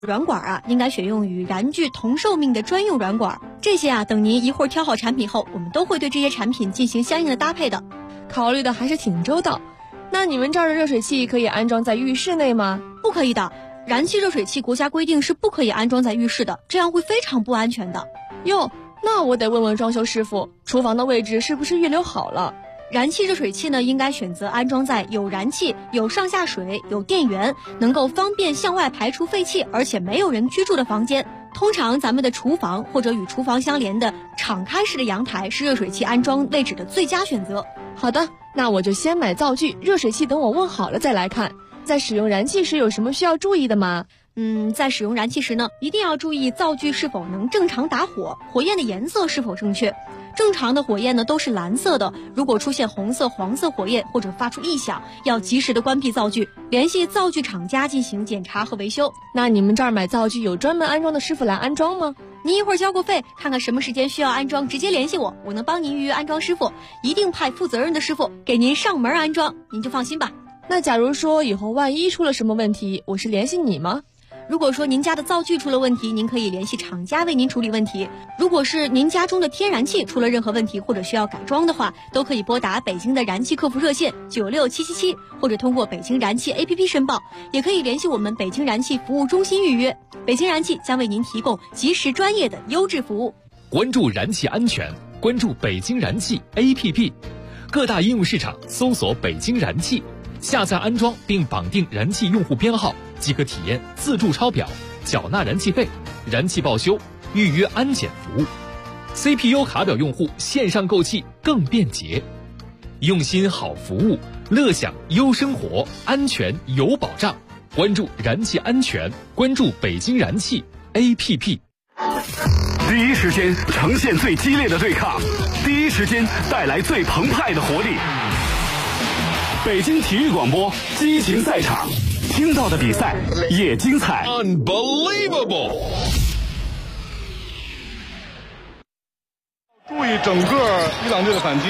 软管啊，应该选用与燃具同寿命的专用软管。这些啊，等您一会儿挑好产品后，我们都会对这些产品进行相应的搭配的。 考虑的还是挺周到。那你们这儿的热水器可以安装在浴室内吗？ 不可以的，燃气热水器国家规定是不可以安装在浴室的，这样会非常不安全的。 哟，那我得问问装修师傅，厨房的位置是不是预留好了？ 燃气热水器呢，应该选择安装在有燃气、有上下水、有电源，能够方便向外排除废气，而且没有人居住的房间。通常咱们的厨房或者与厨房相连的敞开式的阳台是热水器安装位置的最佳选择。 好的，那我就先买灶具，热水器等我问好了再来看。在使用燃气时有什么需要注意的吗？ 在使用燃气时呢，一定要注意灶具是否能正常打火，火焰的颜色是否正确。正常的火焰呢都是蓝色的，如果出现红色、黄色火焰或者发出异响，要及时的关闭灶具，联系灶具厂家进行检查和维修。 那你们这儿买灶具有专门安装的师傅来安装吗？ 您一会儿交过费，看看什么时间需要安装，直接联系我，我能帮您预约安装师傅，一定派负责任的师傅给您上门安装，您就放心吧。 那假如说以后万一出了什么问题，我是联系你吗？ 如果说您家的灶具出了问题，您可以联系厂家为您处理问题。如果是您家中的天然气出了任何问题或者需要改装的话，都可以拨打北京的燃气客服热线96777，或者通过北京燃气 APP 申报，也可以联系我们北京燃气服务中心预约。北京燃气将为您提供及时专业的优质服务。 关注燃气安全，关注北京燃气 APP， 各大应用市场搜索北京燃气，下载安装并绑定燃气用户编号，即可体验自助抄表、缴纳燃气费、燃气报修、预约安检服务。CPU 卡表用户线上购气更便捷，用心好服务，乐享优生活，安全有保障。关注燃气安全，关注北京燃气 APP。 第一时间呈现最激烈的对抗，第一时间带来最澎湃的活力。北京体育广播，激情赛场，听到的比赛也精彩。 Unbelievable！ 注意整个伊朗队的反击。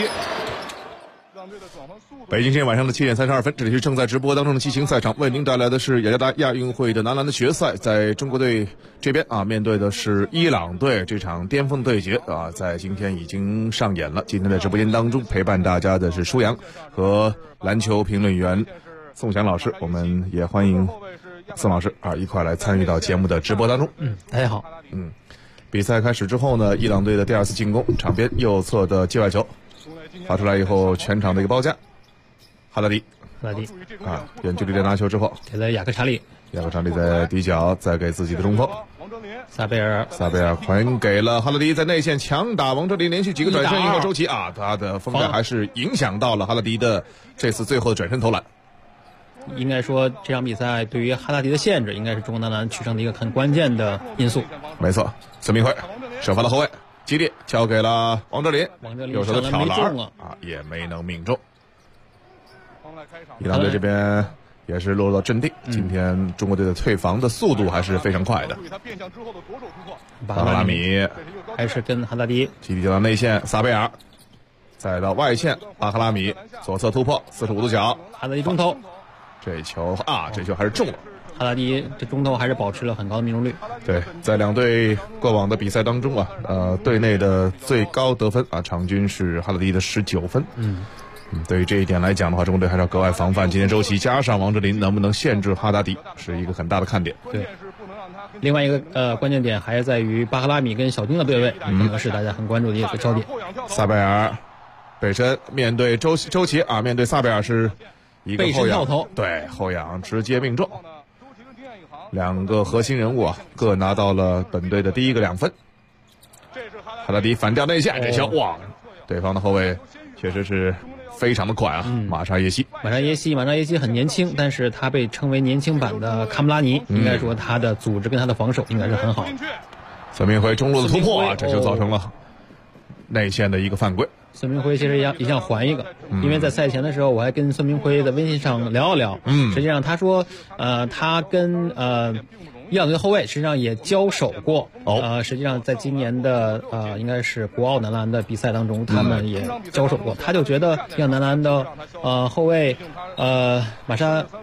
北京时间晚上的7点32分，这里是正在直播当中的激情赛场，为您带来的是雅加达亚运会的男篮的决赛。在中国队这边啊，面对的是伊朗队，这场巅峰对决啊，在今天已经上演了。今天在直播间当中陪伴大家的是舒阳和篮球评论员宋翔老师，我们也欢迎宋老师啊一块来参与到节目的直播当中。 大家好。 比赛开始之后呢，伊朗队的第二次进攻，场边右侧的界外球发出来以后，全场的一个包夹。哈达迪啊，远距离的拿球之后给了雅克查利在底角再给自己的中锋萨贝尔还给了哈拉迪，在内线强打王哲林，连续几个转身以后周琦啊，他的封盖还是影响到了哈拉迪的这次最后的转身投篮。 应该说这场比赛对于哈拉迪的限制应该是中国男篮取胜的一个很关键的因素。 没错，孙铭徽首发的后卫激烈交给了王哲林右手的挑篮啊，也没能命中。伊朗队这边也是落到阵地，今天中国队的退防的速度还是非常快的。巴赫拉米还是跟哈达迪基地交到内线，萨贝尔再到外线，巴赫拉米左侧突破45度角， 哈达迪中投， 这球还是中了。 哈达迪这中投还是保持了很高的命中率。 对，在两队过往的比赛当中啊，队内的最高得分啊，场均是哈达迪的19分。对于这一点来讲的话，中国队还是要格外防范。今天周琦加上王哲林能不能限制哈达迪，是一个很大的看点。 对，另外一个关键点还是在于巴赫拉米跟小丁的对位，这个是大家很关注的一个焦点。 萨贝尔背身面对周琦啊，面对萨贝尔是一个后仰投， 对，后仰直接命中。两个核心人物啊，各拿到了本队的第一个2分。哈达迪反掉内线，这球哇，对方的后卫确实是非常的快啊！马沙耶西很年轻，但是他被称为年轻版的卡姆拉尼，应该说他的组织跟他的防守应该是很好。 孙铭徽中路的突破啊，这就造成了内线的一个犯规。 孙铭徽其实也想还一个，因为在赛前的时候我还跟孙铭徽在微信上聊一聊，实际上他说他跟伊朗队后卫实际上也交手过，实际上在今年的应该是国奥男篮的比赛当中，他们也交手过。他就觉得伊朗男篮的后卫马沙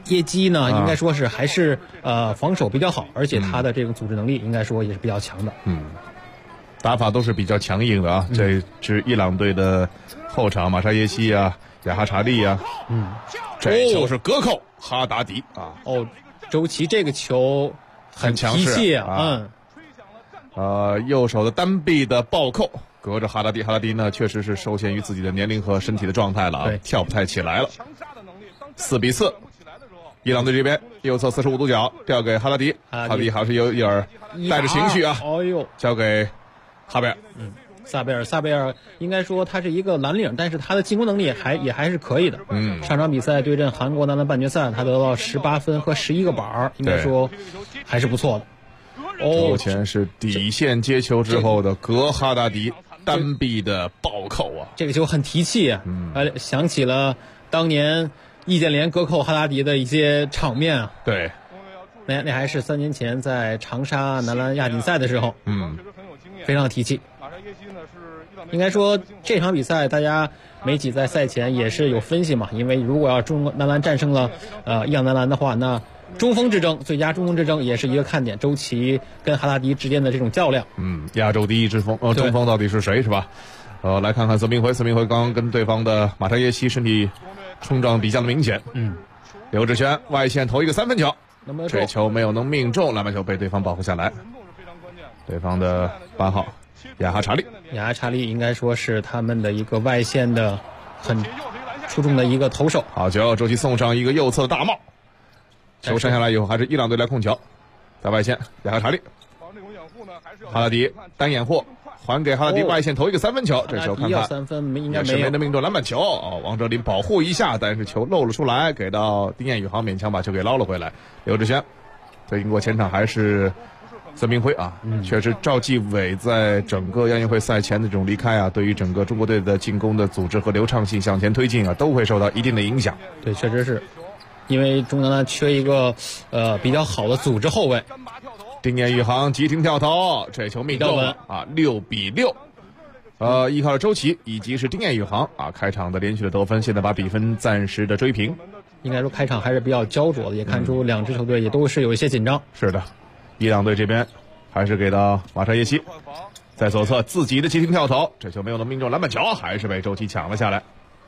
耶基呢，应该说是还是防守比较好，而且他的这种组织能力应该说也是比较强的。 打法都是比较强硬的啊。这支伊朗队的后场马沙耶西啊、亚哈查利啊，这球是隔扣哈达迪啊。 周琦这个球很强势啊。 右手的单臂的暴扣隔着哈达迪，哈达迪呢确实是受限于自己的年龄和身体的状态了啊，跳不太起来了。4-4，伊朗队这边右侧45度角调给哈达迪，哈达迪还是有点带着情绪啊，交给哈贝尔。 萨贝尔应该说他是一个蓝领，但是他的进攻能力也还是可以的。上场比赛对阵韩国男篮半决赛，他得到18分和11个板，应该说还是不错的。 目前是底线接球之后的格哈达迪单臂的暴扣啊， 这个球很提气啊，想起了当年易建联隔扣哈达迪的一些场面啊。 对， 那还是3年前在长沙男篮亚锦赛的时候，非常提气。应该说这场比赛大家媒体在赛前也是有分析嘛，因为如果要中国男篮战胜了伊朗男篮的话，那中锋之争，最佳中锋之争也是一个看点，周琦跟哈达迪之间的这种较量。 亚洲第一之锋，中锋到底是谁是吧？来看看孙铭徽刚刚跟对方的马沙耶西身体冲撞比较的明显。刘志轩外线投一个3分球，这球没有能命中，篮板球被对方保护下来。对方的8号亚哈查利应该说是他们的一个外线的很出众的一个投手。 好球，周琦送上一个右侧的大帽，球伸下来以后还是伊朗队来控球，在外线亚哈查利，哈达迪单掩护还给哈达迪，外线投一个3分球，这球看看 3分应该没能命中篮板球。王哲林保护一下，但是球漏了出来，给到丁彦雨航，勉强把球给捞了回来。刘志轩对赢过前场还是孙铭徽啊，确实赵继伟在整个亚运会赛前的这种离开啊，对于整个中国队的进攻的组织和流畅性向前推进啊，都会受到一定的影响。 对，确实是因为中国男篮缺一个比较好的组织后卫。 丁彦雨航急停跳投，这球命中了啊，6-6。依靠着周琦以及是丁彦雨航啊，开场的连续的得分，现在把比分暂时的追平。 应该说开场还是比较焦灼的，也看出两支球队也都是有一些紧张。 是的。伊朗队这边还是给到马沙耶西，在左侧自己的急停跳投，这球没有能命中篮板球，还是被周琦抢了下来。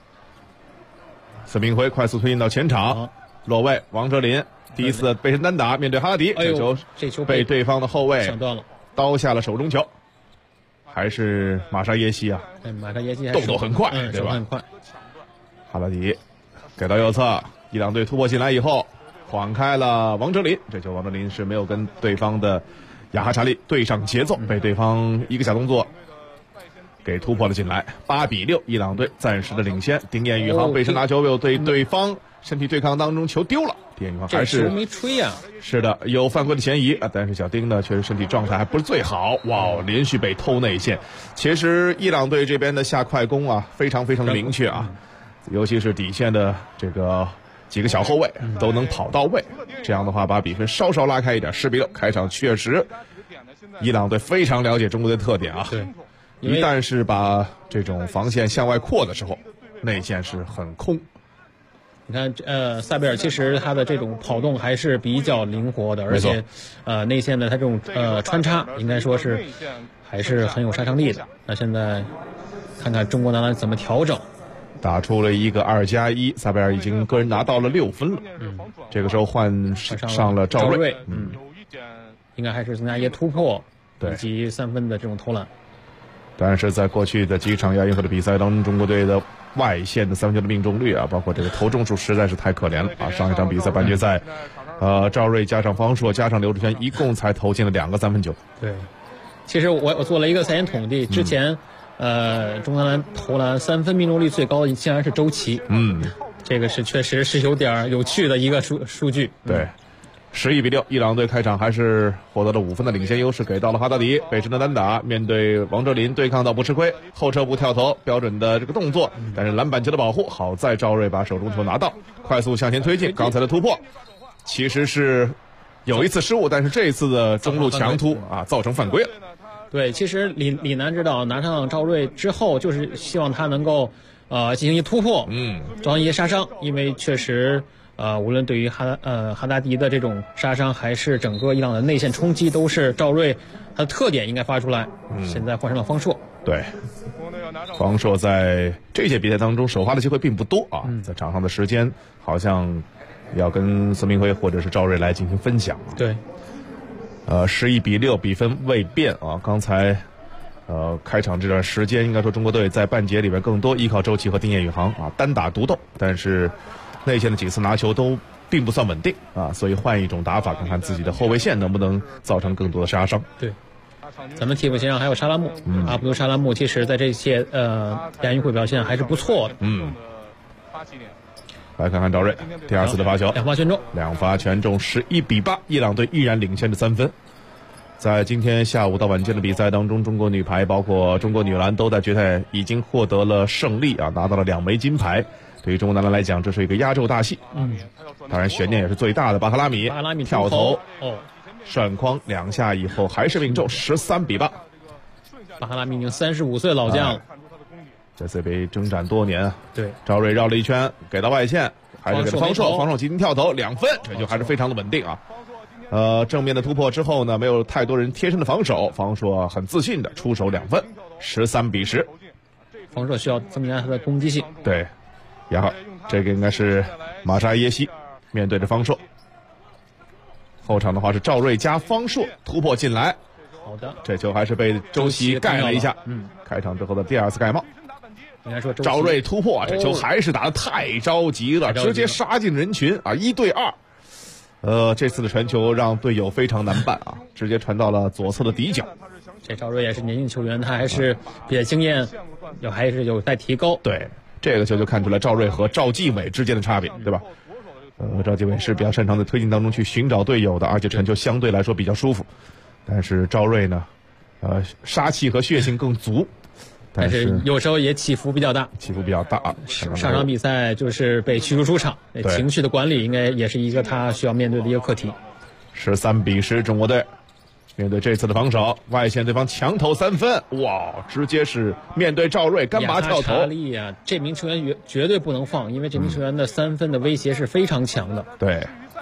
孙铭徽快速推进到前场，落位王哲林第一次背身单打，面对哈达迪， 这球被对方的后卫抢断了， 刀下了手中球。还是马沙耶西啊， 马沙耶西动作很快，对吧？ 很快。 哈达迪给到右侧，伊朗队突破进来以后晃开了王哲林，这球王哲林是没有跟对方的亚哈查利对上节奏，被对方一个小动作给突破了进来。8-6，伊朗队暂时的领先。丁彦雨航背身拿球，又对对方身体对抗当中球丢了，丁彦雨航还是这球没吹啊。 是的，有犯规的嫌疑啊，但是小丁呢确实身体状态还不是最好，连续被偷内线。其实伊朗队这边的下快攻啊，非常非常的明确啊，尤其是底线的这个几个小后卫都能跑到位，这样的话把比分稍稍拉开一点。10-6，开场确实伊朗队非常了解中国队的特点啊， 对， 一旦是把这种防线向外扩的时候，内线是很空。 你看，萨贝尔其实他的这种跑动还是比较灵活的，而且内线的他这种穿插应该说是还是很有杀伤力的。那现在看看中国男篮怎么调整。 打出了一个2+1，萨贝尔已经个人拿到了6分了。这个时候换上了赵睿， 应该还是增加一些突破， 对， 以及3分的这种投篮。 但是在过去的几场亚运会的比赛当中，中国队的外线的3分球的命中率啊，包括这个投中数实在是太可怜了啊！上一场比赛半决赛，赵睿加上方硕加上刘志轩，一共才投进了2个3分球。 对，其实我做了一个赛前统计，之前。中国男篮投篮3分命中率最高的竟然是周琦，这个是确实是有点有趣的一个数据。 对，11-6，伊朗队开场还是获得了5分的领先优势，给到了哈达迪，背身的单打，面对王哲林对抗到不吃亏，后撤步跳投，标准的这个动作，但是篮板球的保护，好在赵睿把手中球拿到，快速向前推进，刚才的突破其实是有一次失误，但是这一次的中路强突啊，造成犯规了。 对，其实李楠指导拿上赵睿之后，就是希望他能够进行一突破，造成一些杀伤，因为确实无论对于哈达迪的这种杀伤，还是整个伊朗的内线冲击，都是赵睿他的特点应该发出来。现在换上了方硕。 对，方硕在这届比赛当中首发的机会并不多啊，在场上的时间好像要跟孙铭徽或者是赵睿来进行分享。 对 ，11-6比分未变啊。刚才开场这段时间，应该说中国队在半节里面更多依靠周琦和丁彦雨航啊单打独斗，但是内线的几次拿球都并不算稳定啊，所以换一种打法，看看自己的后卫线能不能造成更多的杀伤。 对，咱们替补线上还有沙拉木，阿卜杜沙拉木，其实在这些亚运会表现还是不错的。 来看看赵睿第二次的发球， 两发全中 ，11-8，伊朗队依然领先着3分。在今天下午到晚间的比赛当中，中国女排包括中国女篮都在决赛已经获得了胜利啊，拿到了2枚金牌。对于中国男篮来讲，这是一个压轴大戏。当然悬念也是最大的。巴赫拉米跳投涮筐2下以后还是命中，13-8。 巴赫拉米已经35岁老将了， 这次被征战多年啊。 对， 赵睿绕了一圈给到外线，还是给了方硕急停跳投2分，这就还是非常的稳定啊。正面的突破之后呢，没有太多人贴身的防守，方硕很自信的出手2分，13-10。 方硕需要增加他的攻击性。 对，然后这个应该是马沙耶西面对着方硕，后场的话是赵睿加方硕突破进来。 好的， 这球还是被周琦盖了一下。开场之后的第2次盖帽。 应该说赵睿突破，这球还是打得太着急了，直接杀进人群啊，1对2。这次的传球让队友非常难办啊，直接传到了左侧的底角。 这赵睿也是年轻球员，他还是比较经验，还是有待提高。 对，这个球就看出来赵睿和赵继伟之间的差别，对吧？赵继伟是比较擅长在推进当中去寻找队友的，而且传球相对来说比较舒服。但是赵睿呢，杀气和血性更足。 但是有时候也起伏比较大。上场比赛就是被驱逐出场，情绪的管理应该也是一个他需要面对的一个课题。 13-10，中国队面对这次的防守，外线对方强投3分，哇，直接是面对赵睿干拔跳投。 这名球员绝对不能放，因为这名球员的3分的威胁是非常强的。 对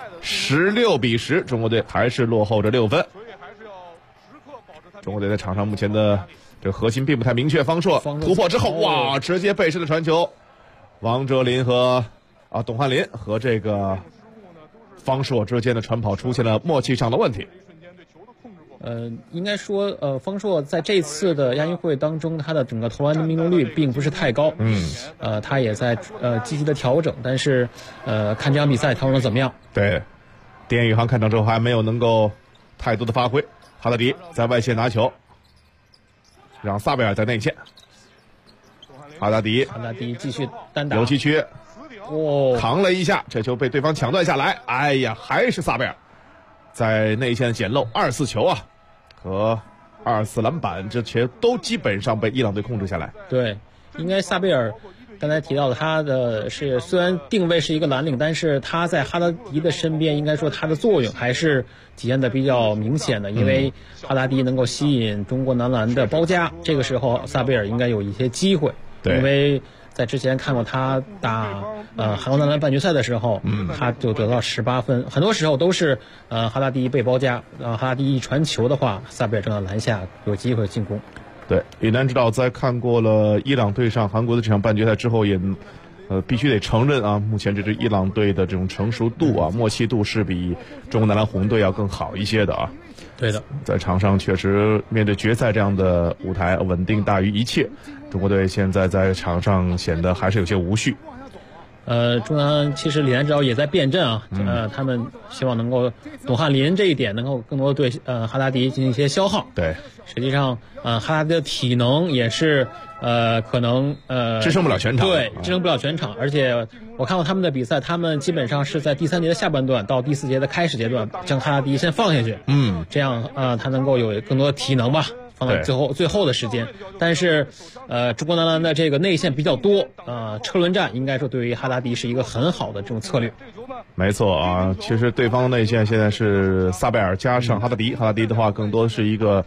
，16-10，中国队还是落后着6分。中国队在场上目前的这核心并不太明确，方硕突破之后，哇，直接背身的传球，王哲林和董翰林和这个方硕之间的传跑出现了默契上的问题。 应该说，方硕在这次的亚运会当中，他的整个投篮的命中率并不是太高。他也在积极的调整，但是看这场比赛调整的怎么样？对， 丁彦雨航看场之后还没有能够太多的发挥，哈达迪在外线拿球。让萨贝尔在内线，哈达迪继续单打游击区，扛了一下，这球被对方抢断下来。哎呀，还是萨贝尔在内线捡漏2次球啊，和2次篮板，这球都基本上被伊朗队控制下来。 对，应该萨贝尔刚才提到的，他的是虽然定位是一个蓝领，但是他在哈达迪的身边，应该说他的作用还是体现的比较明显的，因为哈达迪能够吸引中国男篮的包夹，这个时候萨贝尔应该有一些机会。因为在之前看过他打韩国男篮半决赛的时候，他就得到18分，很多时候都是哈达迪被包夹，哈达迪一传球的话，萨贝尔正在篮下有机会进攻。 对，李楠指导在看过了伊朗对上韩国的这场半决赛之后，也必须得承认啊，目前这支伊朗队的这种成熟度啊、默契度是比中国男篮红队要更好一些的啊。 对的， 在场上确实面对决赛这样的舞台，稳定大于一切。中国队现在在场上显得还是有些无序。 中南其实李楠指导也在变阵啊，他们希望能够董翰林这一点能够更多对哈达迪进行一些消耗。 对， 实际上哈达迪的体能也是可能支撑不了全场。 对，支撑不了全场，而且我看过他们的比赛，他们基本上是在第3节的下半段到第4节的开始阶段将哈达迪先放下去，这样他能够有更多的体能吧。放在最后的时间，但是中国男篮的这个内线比较多，车轮战应该说对于哈达迪是一个很好的这种策略。 没错啊，其实对方内线现在是萨贝尔加上哈达迪，哈达迪的话更多是一个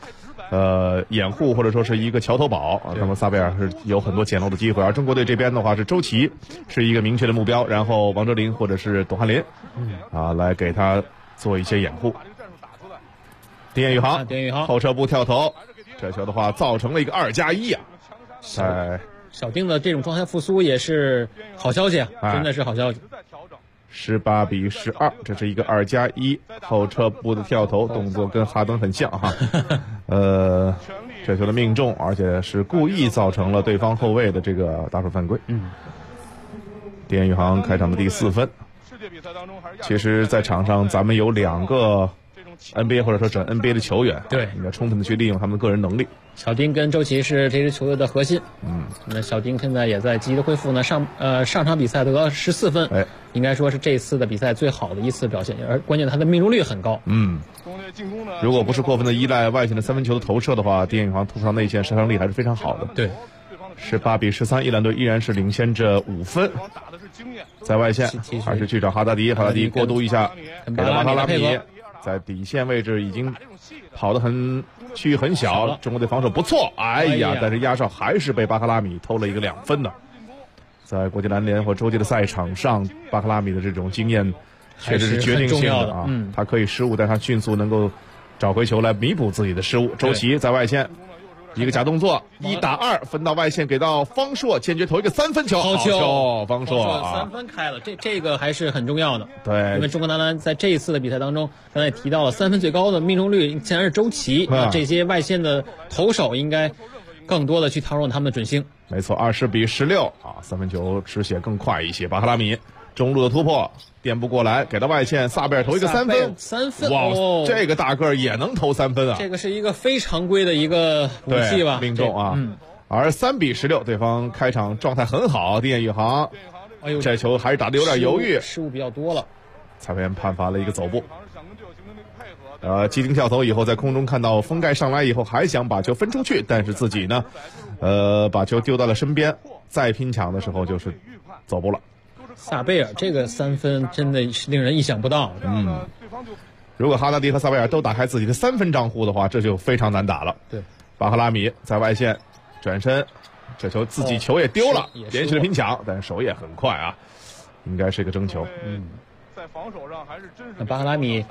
掩护或者说是一个桥头堡啊，那么萨贝尔是有很多捡漏的机会，而中国队这边的话是周琦是一个明确的目标，然后王哲林或者是董翰林来给他做一些掩护。丁彦雨航后撤步跳投，这球的话造成了一个2+1啊，在小丁的这种状态复苏也是好消息啊，真的是好消息。 18-12，这是一个2+1后撤步的跳投，动作跟哈登很像哈。这球的命中，而且是故意造成了对方后卫的这个打手犯规。丁彦雨航开场的第4分。其实，在场上咱们有2个 NBA 或者说整 NBA 的球员， 对， 你要充分的去利用他们的个人能力。 小丁跟周琦是这支球队的核心。那小丁现在也在积极的恢复呢。上场比赛得到14分，应该说是这次的比赛最好的一次表现，而关键他的命中率很高。 如果不是过分的依赖外线的3分球的投射的话，丁彦雨航突上内线杀伤力还是非常好的。 对 ，18-13，伊朗队依然是领先着5分。在外线还是去找哈达迪，哈达迪过渡一下，给到巴哈拉米，在底线位置已经跑得区域很小，中国队防守不错，但是压哨还是被巴哈拉米偷了一个2分的。在国际篮联或洲际的赛场上，巴哈拉米的这种经验确实是决定性的啊，他可以失误，但他迅速能够找回球来弥补自己的失误。周琦在外线一个假动作，1打2分到外线，给到方硕，坚决投一个3分球，好球，方硕 3分开了，这个还是很重要的。 对， 因为中国男篮在这一次的比赛当中，刚才也提到了3分最高的命中率竟然是周琦，这些外线的投手应该更多的去套用他们的准星。 没错，20-16啊，3分球吃血更快一些。巴哈拉米中路的突破垫不过来，给到外线，萨贝尔投一个3分，哇，这个大个儿也能投3分啊！ 这个是一个非常规的一个武器吧， 命中啊。而3-16，对方开场状态很好，丁彦雨航，这球还是打得有点犹豫， 失误比较多了。 裁判员判罚了一个走步。机灵跳投以后，在空中看到封盖上来以后，还想把球分出去，但是自己呢，把球丢到了身边，再拼抢的时候就是走步了。 萨贝尔这个3分真的是令人意想不到。 如果哈达迪和萨贝尔都打开自己的3分账户的话，这就非常难打了。 对， 巴哈拉米在外线转身，这球自己球也丢了，连续的拼抢，但是手也很快啊，应该是一个争球。 在防守上还是真是巴哈拉米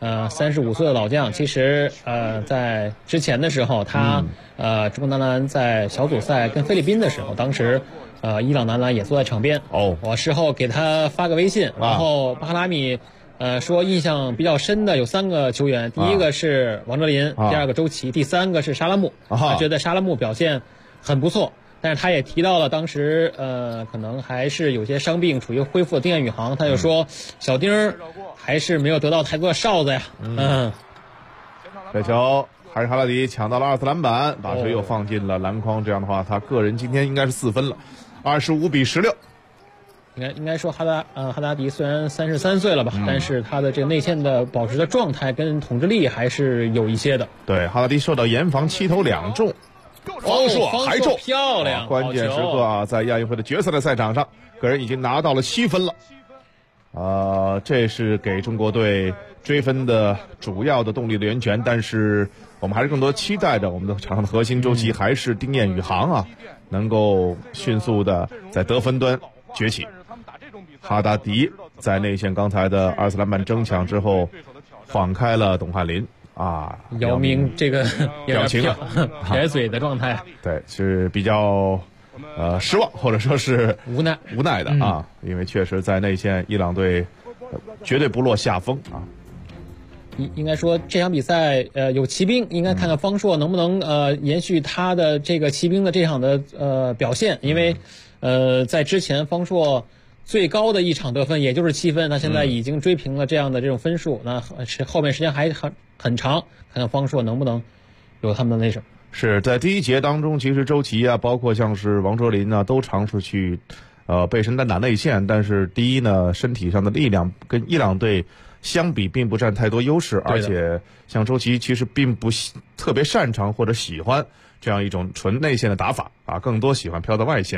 ，35岁的老将，其实在之前的时候，他中国男篮在小组赛跟菲律宾的时候，当时伊朗男篮也坐在场边。我事后给他发个微信，然后巴哈拉米说印象比较深的有3个球员，第一个是王哲林，第2个周琦，第3个是沙拉木。他觉得沙拉木表现很不错。但是他也提到了当时可能还是有些伤病处于恢复的丁彦雨航，他就说小丁还是没有得到太多的哨子呀。 这球还是哈拉迪抢到了2次篮板，把球又放进了篮筐，这样的话他个人今天应该是4分了。25-16。 应该说哈达迪虽然33岁了吧，但是他的这个内线的保持的状态跟统治力还是有一些的。 对，哈达迪受到严防7投2中。方硕还中， 漂亮！ 关键时刻啊，在亚运会的决赛的赛场上，个人已经拿到了7分了。这是给中国队追分的主要的动力的源泉。但是我们还是更多期待着我们的场上的核心周琦还是丁彦雨航啊，能够迅速的在得分端崛起。哈达迪在内线刚才的2次篮板争抢之后，晃开了董翰林。 姚明这个表情撇嘴的状态， 对，是比较失望或者说是无奈的啊，因为确实在内线伊朗队绝对不落下风啊。 应该说这场比赛有骑兵，应该看看方硕能不能延续他的这个骑兵的这场的表现，因为在之前方硕最高的一场得分也就是7分，他现在已经追平了这样的这种分数，那后面时间还很长，看看方硕能不能有他们的那什么。 是在第1节当中，其实周琦啊，包括像是王哲林啊，都尝试去背身单打内线，但是第一呢，身体上的力量跟伊朗队相比并不占太多优势，而且像周琦其实并不特别擅长或者喜欢这样一种纯内线的打法啊，更多喜欢飘到外线。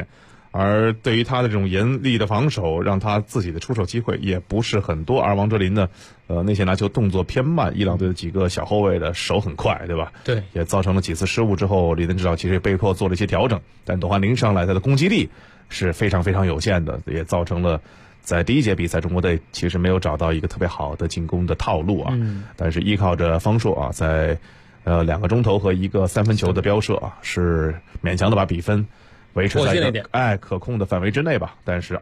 而对于他的这种严厉的防守，让他自己的出手机会也不是很多。而王哲林呢，内线拿球动作偏慢，伊朗队的几个小后卫的手很快，对吧？ 对， 也造成了几次失误之后，李登指导其实也被迫做了一些调整。但董瀚林上来，他的攻击力是非常非常有限的，也造成了在第一节比赛中国队其实没有找到一个特别好的进攻的套路啊。但是依靠着方硕啊，在2个中投和1个3分球的标射啊，是勉强的把比分维持在一个可控的范围之内吧。但是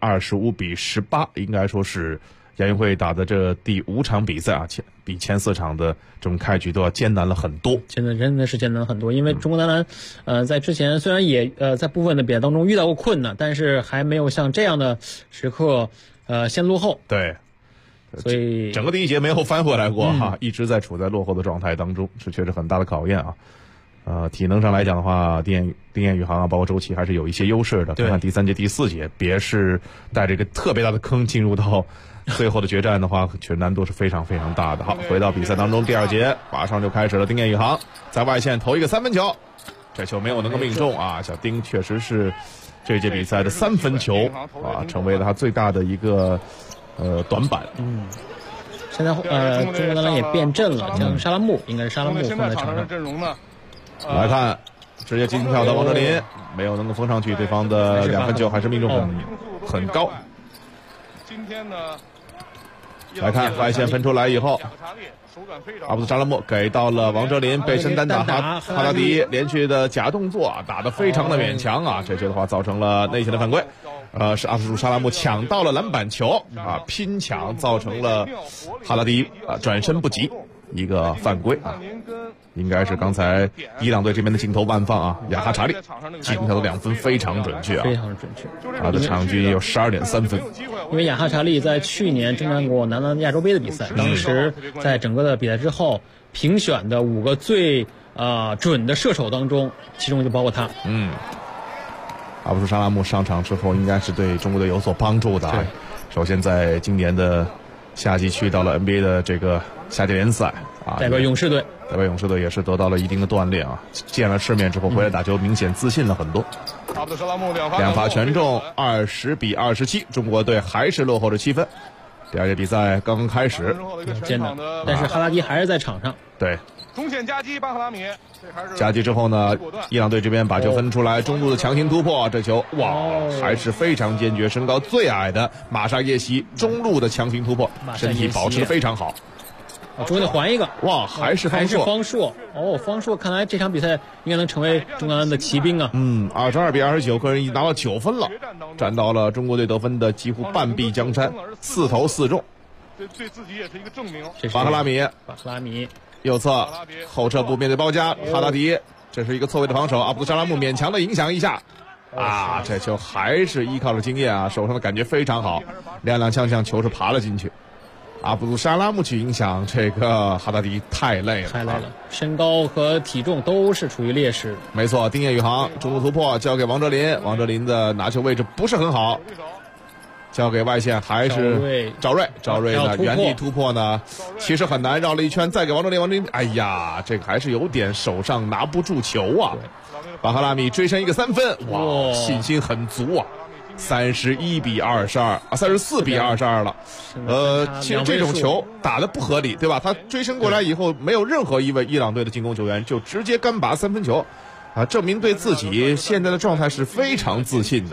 25-18，应该说是亚运会打的这第5场比赛啊，比前4场的这种开局都要艰难了很多。 真的是艰难很多，因为中国男篮在之前虽然也在部分的比赛当中遇到过困难，但是还没有像这样的时刻先落后。 对。 所以整个第一节没有翻回来过哈，一直在处在落后的状态当中，是确实很大的考验啊。体能上来讲的话，丁彦雨航啊，包括周琦还是有一些优势的。看看第3节、第4节，别是带着一个特别大的坑进入到最后的决战的话，确实难度是非常非常大的。好，回到比赛当中，第2节马上就开始了。丁彦雨航在外线投一个3分球，这球没有能够命中啊。小丁确实是这届比赛的3分球啊，成为了他最大的一个短板。 现在中国男篮也变阵了，将沙拉木应该是沙拉木放在场上。 来看，直接进跳到王哲林，没有能够封上去，对方的2分球还是命中很高。 今天呢， 来看外线分出来以后，阿布杜沙拉木给到了王哲林，背身单打哈达迪，连续的假动作打得非常的勉强啊，这球的话造成了内线的犯规。是阿布杜沙拉木抢到了篮板球啊，拼抢造成了哈达迪转身不及一个犯规啊，应该是刚才伊朗队这边的镜头慢放啊，雅哈查利进球的2分非常准确啊， 非常准确， 他的场均有12.3分。 因为雅哈查利在去年征战过男篮亚洲杯的比赛，当时在整个的比赛之后评选的5个最准的射手当中，其中就包括他。 阿布杜沙拉木上场之后，应该是对中国队有所帮助的。首先在今年的夏季去到了 NBA 的这个夏季联赛啊， 代表勇士队也是得到了一定的锻炼啊，见了世面之后回来打球明显自信了很多。 阿布杜沙拉木 2罚全中，20-27，中国队还是落后着7分。第2节比赛刚刚开始， 艰难，但是哈达迪还是在场上。 对， 中线夹击巴赫拉米， 夹击之后呢，伊朗队这边把球分出来，中路的强行突破，这球还是非常坚决，身高最矮的玛莎耶西中路的强行突破，身体保持得非常好。 中国队还一个， 还是方硕。方硕看来这场比赛应该能成为中国男篮的骑兵啊。 22-29，个人已拿到9分了，占到了中国队得分的几乎半壁江山，4投4中。 对自己也是一个证明。 巴赫拉米右侧后撤步面对包夹，哈达迪，这是一个错位的防守，阿布杜沙拉木勉强的影响一下这球还是依靠着经验啊，手上的感觉非常好，踉踉跄跄球是爬了进去。阿布杜沙拉木去影响这个哈达迪太累了， 身高和体重都是处于劣势。 没错，丁彦雨航中路突破交给王哲林的拿球位置不是很好，交给外线还是赵睿呢，原地突破呢其实很难，绕了一圈再给王哲林，哎呀，这个还是有点手上拿不住球啊。巴赫拉米追身一个3分，信心很足啊。34-22了。其实这种球打得不合理，对吧？他追身过来以后，没有任何一位伊朗队的进攻球员，就直接干拔3分球证明对自己现在的状态是非常自信的。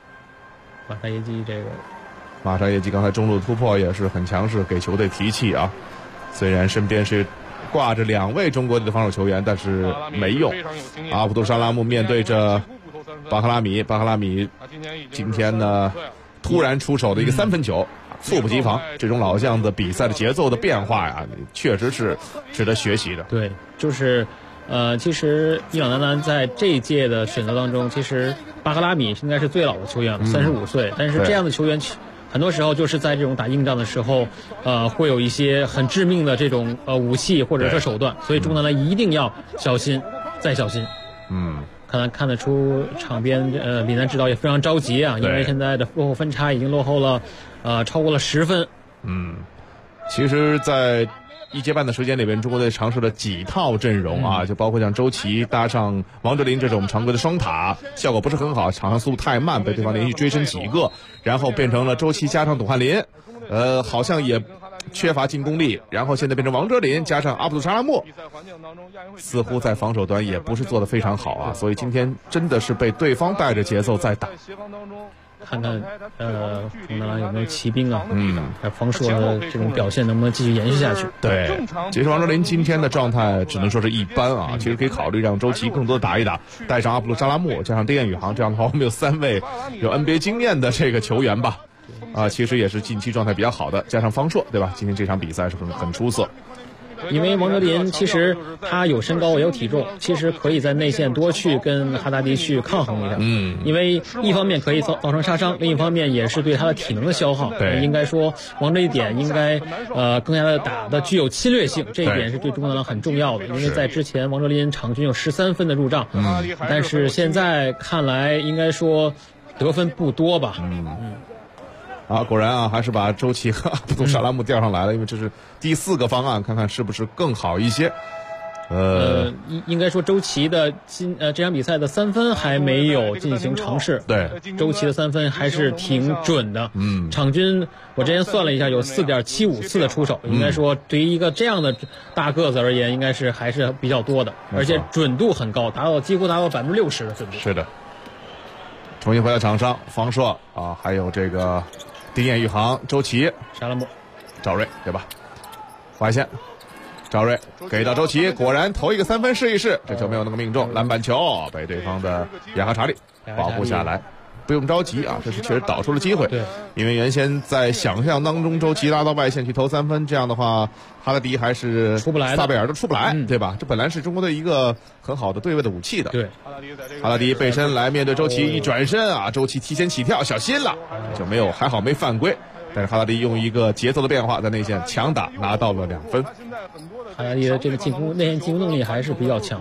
马沙耶基刚才中路突破也是很强势，给球队提气啊。虽然身边是挂着2位中国队的防守球员，但是没用。阿卜杜沙拉木面对着巴赫拉米今天呢突然出手的一个3分球，猝不及防，这种老将的比赛的节奏的变化呀，确实是值得学习的。 对，就是其实伊朗男篮在这一届的选择当中，其实巴赫拉米应该是最老的球员，35岁，但是这样的球员很多时候就是在这种打硬仗的时候，会有一些很致命的这种武器或者是手段，所以中国男篮一定要小心再小心。看得出场边李楠指导也非常着急啊，因为现在的落后分差已经落后了超过了10分。 其实在一节半的时间里边，中国队尝试了几套阵容啊，就包括像周琦搭上王哲林这种常规的双塔，效果不是很好，场上速度太慢，被对方连续追身几个，然后变成了周琦加上董翰林，好像也缺乏进攻力，然后现在变成王哲林加上阿卜杜沙拉木，似乎在防守端也不是做得非常好啊，所以今天真的是被对方带着节奏在打。 看看中国男篮有没有骑兵啊？防守的这种表现能不能继续延续下去？ 对，其实王哲林今天的状态只能说是一般啊，其实可以考虑让周琦更多的打一打，带上阿卜杜沙拉木加上丁彦雨航，这样的话我们有3位有 NBA 经验的这个球员吧。其实也是近期状态比较好的，加上方硕，对吧？今天这场比赛是很出色。 因为王哲林其实他有身高也有体重，其实可以在内线多去跟哈达迪去抗衡一下。因为一方面可以造成杀伤，另一方面也是对他的体能的消耗。 对， 应该说王这一点应该更加的打的具有侵略性，这一点是对中国男篮很重要的。因为在之前王哲林场均有13分的入账，但是现在看来应该说得分不多吧。 果然啊，还是把周琦和阿卜杜沙拉木调上来了，因为这是第4个方案，看看是不是更好一些。 应该说周琦的这场比赛的3分还没有进行尝试。 对， 周琦的3分还是挺准的。场均我之前算了一下，有4.75次的出手，应该说对于一个这样的大个子而言，应该是还是比较多的，而且准度很高，几乎达到60%的准度。 是的。重新回到场上，方硕还有这个丁彦雨航、周琦、 沙拉木、 赵睿，对吧？外线，赵睿给到周琦，果然投一个3分试一试，这球没有那么命中，篮板球被对方的亚哈查理保护下来。不用着急啊，这是确实导出了机会。 对， 因为原先在想象当中，周琦拉到外线去投3分，这样的话，哈达迪还是出不来的， 萨贝尔都出不来，对吧？这本来是中国队一个很好的对位的武器的。 对， 哈达迪背身来面对周琦，一转身啊，周琦提前起跳，小心了，就没有，还好没犯规。但是哈达迪用一个节奏的变化，在内线强打拿到了2分。 哈达迪的这个内线进攻能力还是比较强。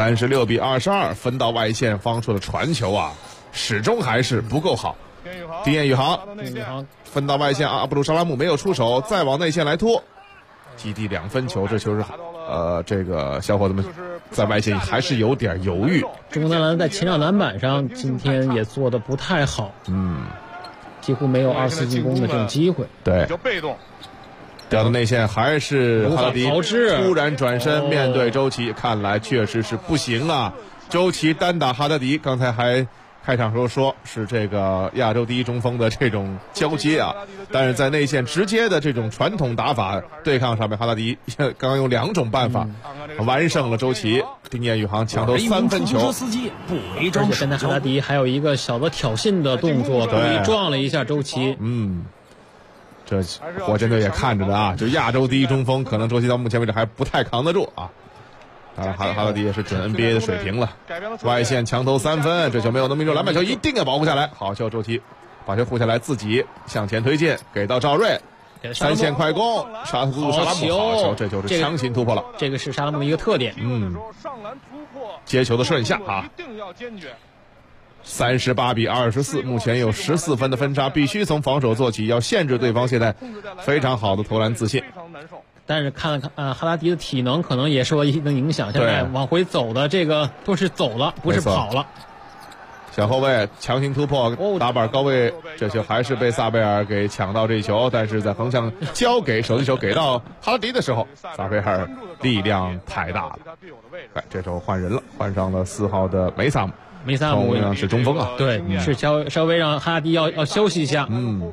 36-22，分到外线，方硕的传球啊，始终还是不够好。丁彦雨航分到外线，阿卜杜沙拉木没有出手，再往内线来拖，基地2分球，这球是这个小伙子们在外线还是有点犹豫。 中国男篮在前场篮板上今天也做得不太好，几乎没有2次进攻的这种机会。 对，掉到内线还是哈达迪突然转身面对周琦，看来确实是不行啊。周琦单打哈达迪，刚才还开场时候说是这个亚洲第一中锋的这种交接啊，但是在内线直接的这种传统打法对抗上面，哈达迪刚刚用2种办法完胜了周琦。丁彦雨航抢投3分球， 而且现在哈达迪还有一个小的挑衅的动作，故意撞了一下周琦。 这火箭队也看着的啊，就亚洲第一中锋，可能周琦到目前为止还不太扛得住啊。当然，哈达迪也是准 NBA 的水平了。外线强投3分，这球没有能命中，篮板球一定要保护下来。好球，周琦把球护下来，自己向前推进，给到赵睿，3线快攻，沙拉木好球，这就是强行突破了。 这个是沙拉木的一个特点。 接球的顺下啊。38-24，目前有14分的分差，必须从防守做起，要限制对方现在非常好的投篮自信。 但是看哈达迪的体能可能也受到一定的影响，现在往回走的这个都是走了，不是跑了。 小后卫强行突破，打板高位，这球还是被萨贝尔给抢到这一球，但是在横向交给手递手给到哈达迪的时候，萨贝尔力量太大了。这时候换人了，换上了4号的梅萨姆。同样是中锋啊， 对，是稍微让哈达迪要休息一下。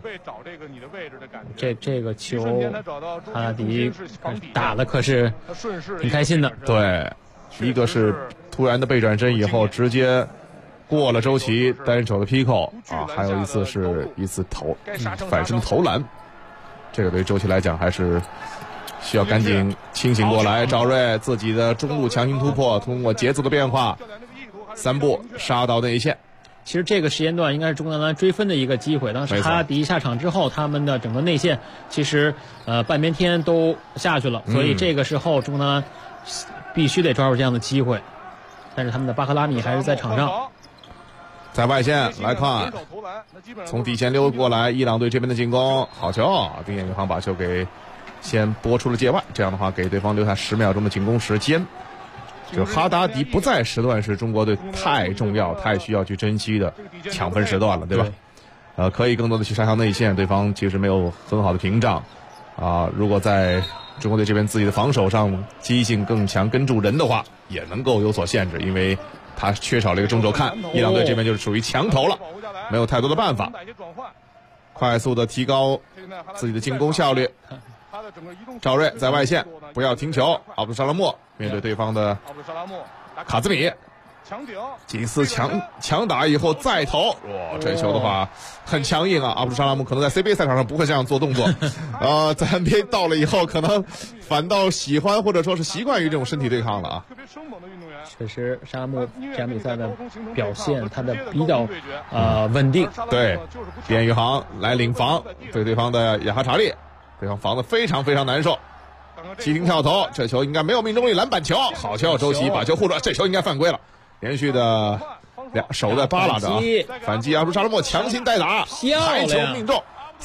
这个球，哈达迪打的可是挺开心的。 对，一个是突然的背转身以后直接过了周琦单手的劈扣啊，还有一次是反身投篮，这个对于周琦来讲还是需要赶紧清醒过来。赵睿自己的中路强行突破，通过节奏的变化。3步杀到内线。 其实这个时间段应该是中国男篮追分的一个机会。当时哈达迪下场之后，他们的整个内线其实半边天都下去了，所以这个时候中国男篮必须得抓住这样的机会。但是他们的巴克拉米还是在场上。 在外线来看，从底线溜过来，伊朗队这边的进攻，好球！丁彦雨航把球给先拨出了界外，这样的话给对方留下10秒钟的进攻时间。就哈达迪不在时段是中国队太重要、太需要去珍惜的抢分时段了，对吧？可以更多的去杀向内线，对方其实没有很好的屏障啊。如果在中国队这边自己的防守上积极性更强，跟住人的话，也能够有所限制，因为他缺少了一个中轴看。伊朗队这边就是属于墙头了，没有太多的办法，快速的提高自己的进攻效率。赵睿在外线不要停球，阿布沙拉莫面对对方的卡兹米，几次强打以后再投，哇，这球的话很强硬啊！阿布沙拉木可能在 CBA 赛场上不会这样做动作，在 NBA 到了以后，可能反倒喜欢或者说是习惯于这种身体对抗了啊。 确实，沙拉木这场比赛的表现，他的比较稳定。 对，边宇航来领防，对方的雅哈查利，对方防得非常非常难受。急停跳投，这球应该没有命中率，篮板球，好球！周琦把球护住，这球应该犯规了。连续的手在扒拉着啊，反击阿布沙拉莫强行代打，排球命中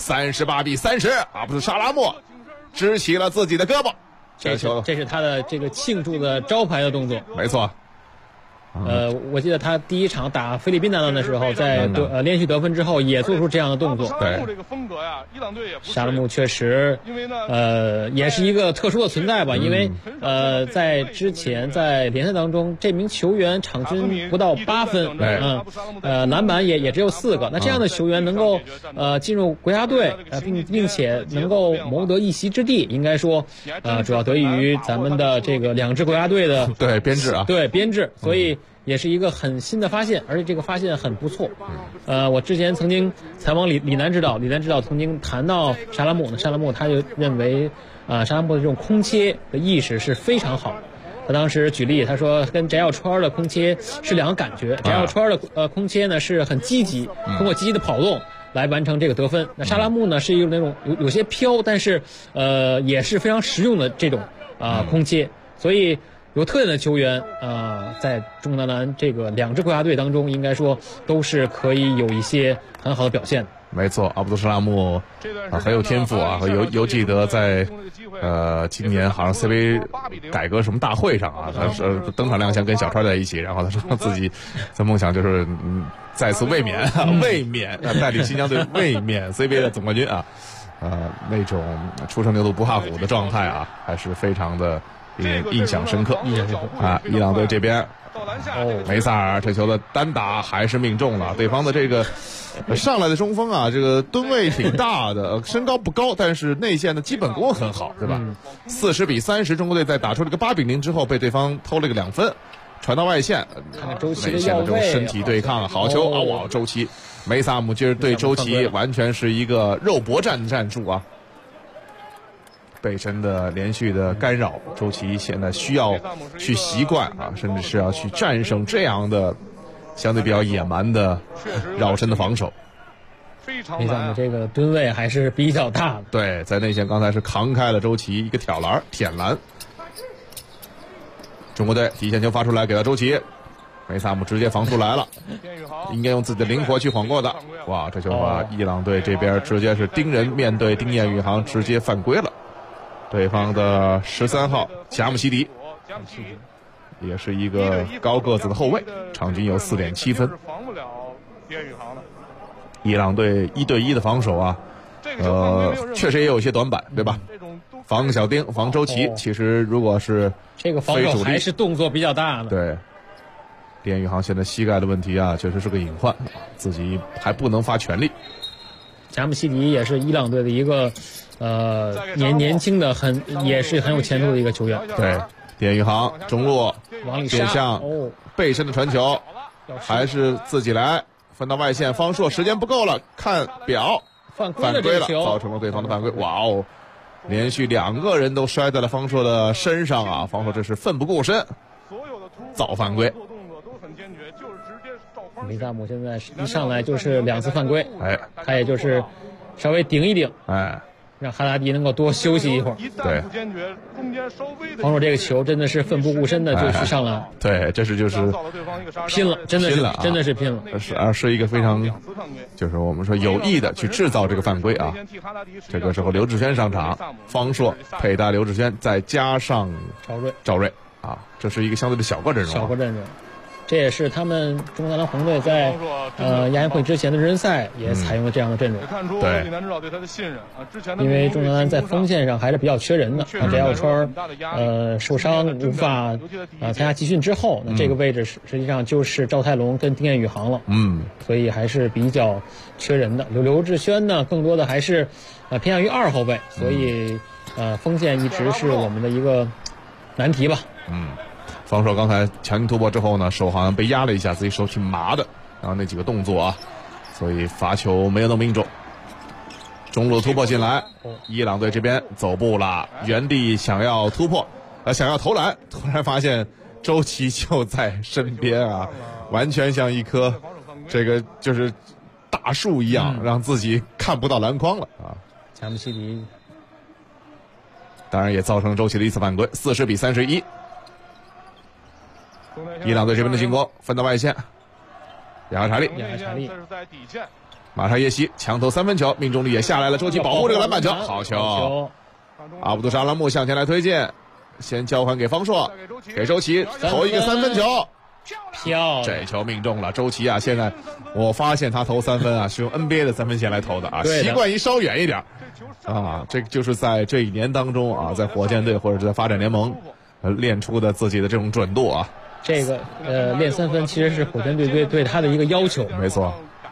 ，38-30，阿布沙拉莫支起了自己的胳膊， 这是他的这个庆祝的招牌的动作， 没错。 我记得他第一场打菲律宾男篮的时候，在连续得分之后也做出这样的动作。 对， 沙拉木确实，也是一个特殊的存在吧，因为在之前在联赛当中，这名球员场均不到8分，篮板也只有4个。那这样的球员能够进入国家队，并且能够谋得一席之地，应该说，主要得益于咱们的这个2支国家队的对编制啊， 对编制，所以。也是一个很新的发现，而且这个发现很不错。我之前曾经采访李楠指导曾经谈到沙拉木呢，沙拉木他就认为，沙拉木的这种空切的意识是非常好。他当时举例，他说跟翟小川的空切是2个感觉，翟小川的空切呢是很积极，通过积极的跑动来完成这个得分。那沙拉木呢是一种那种有些飘，但是也是非常实用的这种空切，所以。有特点的球员，在中国男篮这个2支国家队当中，应该说都是可以有一些很好的表现。 没错，阿卜杜沙拉木很有天赋啊！犹记得在今年好像 CBA 改革什么大会上啊，他是登场亮相跟小川在一起，然后他说自己的梦想就是再次卫冕，带领新疆队卫冕 CBA 的总冠军啊！那种初生牛犊不怕虎的状态啊，还是非常的。印象深刻啊！伊朗队这边，梅萨尔这球的单打还是命中了。对方的这个上来的中锋啊，这个吨位挺大的，身高不高，但是内线的基本功很好，对吧？40-30，中国队在打出这个8-0之后，被对方偷了个2分，传到外线，内线的这种身体对抗，好球啊！哇，周琦，梅萨姆今儿对周琦完全是一个肉搏战术啊！背身的连续的干扰，周琦现在需要去习惯啊，甚至是要去战胜这样的相对比较野蛮的绕身的防守。 梅萨姆这个吨位还是比较大的。 对，在内线刚才是扛开了周琦一个舔篮。中国队底线球发出来给到周琦，梅萨姆直接防出来了，应该用自己的灵活去晃过的。哇，这球把伊朗队这边直接是盯人，面对丁彦雨航直接犯规了。对方的13号贾姆西迪，也是一个高个子的后卫，场均有4.7分。伊朗队1对1的防守啊，确实也有一些短板，对吧？防小丁，防周琦，其实如果是这个防守还是动作比较大的。 对，丁宇航现在膝盖的问题啊，确实是个隐患，自己还不能发全力。 贾姆西迪也是伊朗队的一个。年轻的也是很有前途的一个球员。 对，丁宇航中路变向背身的传球，还是自己来分到外线。方硕时间不够了，看表， 犯规了， 造成了对方的犯规。哇哦，连续2个人都摔在了方硕的身上啊！方硕这是奋不顾身，造犯规。 梅萨姆现在一上来就是2次犯规，他也就是稍微顶一顶， 让哈达迪能够多休息一会儿。 对， 防守这个球真的是奋不顾身的就去上篮。 对，这是就是拼了，真的是拼了， 真的是拼了。 是一个非常，就是我们说有意的去制造这个犯规啊。这个时候刘志轩上场，方硕佩戴刘志轩，再加上赵睿啊，这是一个相对的小个阵容。 小个阵容。这也是他们中国男篮红队在亚运会之前的热身赛也采用了这样的阵容。 对， 因为中国男篮在锋线上还是比较缺人的。翟耀川受伤无法参加集训之后，那这个位置实际上就是赵泰龙跟丁彦雨航了。所以还是比较缺人的。刘志轩呢，更多的还是偏向于2后卫，所以锋线一直是我们的一个难题吧。 方硕刚才强行突破之后呢，手好像被压了一下，自己手挺麻的，然后那几个动作啊，所以罚球没有那么命中。中路突破进来，伊朗队这边走步了，原地想要突破，想要投篮，突然发现周琦就在身边啊，完全像一棵这个就是大树一样，让自己看不到篮筐了啊。 贾姆西迪， 当然也造成了周琦的一次犯规，40比31。伊朗队这边的进攻分到外线，亚哈查利，马沙耶西强投3分球，命中率也下来了。周琦保护这个篮板球，好球！阿卜杜沙拉木向前来推进，先交还给方硕，给周琦投一个3分球， 漂亮！ 这球命中了。周琦啊，现在我发现他投3分啊，是用 NBA 的3分线来投的啊，习惯于稍远一点啊。这就是在这一年当中啊，在火箭队或者是在发展联盟练出的自己的这种准度啊。 这个练3分其实是火箭队对他的一个要求。 没错，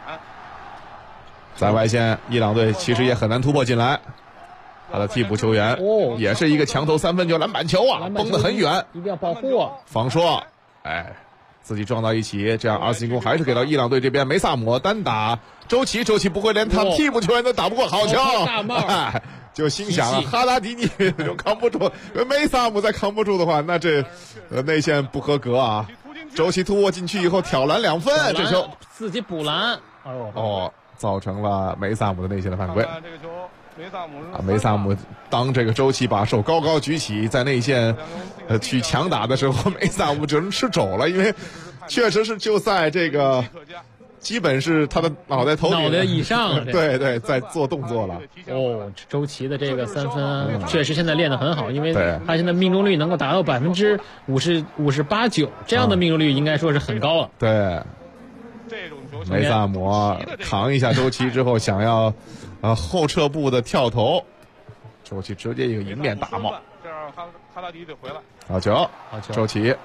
在外线，伊朗队其实也很难突破进来。他的替补球员也是一个强投3分球，篮板球啊，崩得很远， 一定要保护。 方硕，自己撞到一起，这样2次进攻还是给到伊朗队这边。梅萨姆单打周琦不会连他们替补球员都打不过，好球！ 大帽。 就心想啊，哈达迪尼就扛不住，梅萨姆再扛不住的话，那这内线不合格啊。周琦突破进去以后挑篮2分，这球自己补篮， 造成了梅萨姆的内线的犯规。梅萨姆当这个周琦把手高高举起在内线去强打的时候，梅萨姆只能吃肘了，因为确实是就在这个基本是他的脑袋以上， 对，在做动作了。 周琦的这个3分确实现在练得很好，因为他现在命中率能够达到58%、9%，这样的命中率应该说是很高了。 对，梅萨姆扛一下周琦之后，想要后撤步的跳投，周琦直接一个迎面大帽。 这样哈达迪得回来。 好球，周琦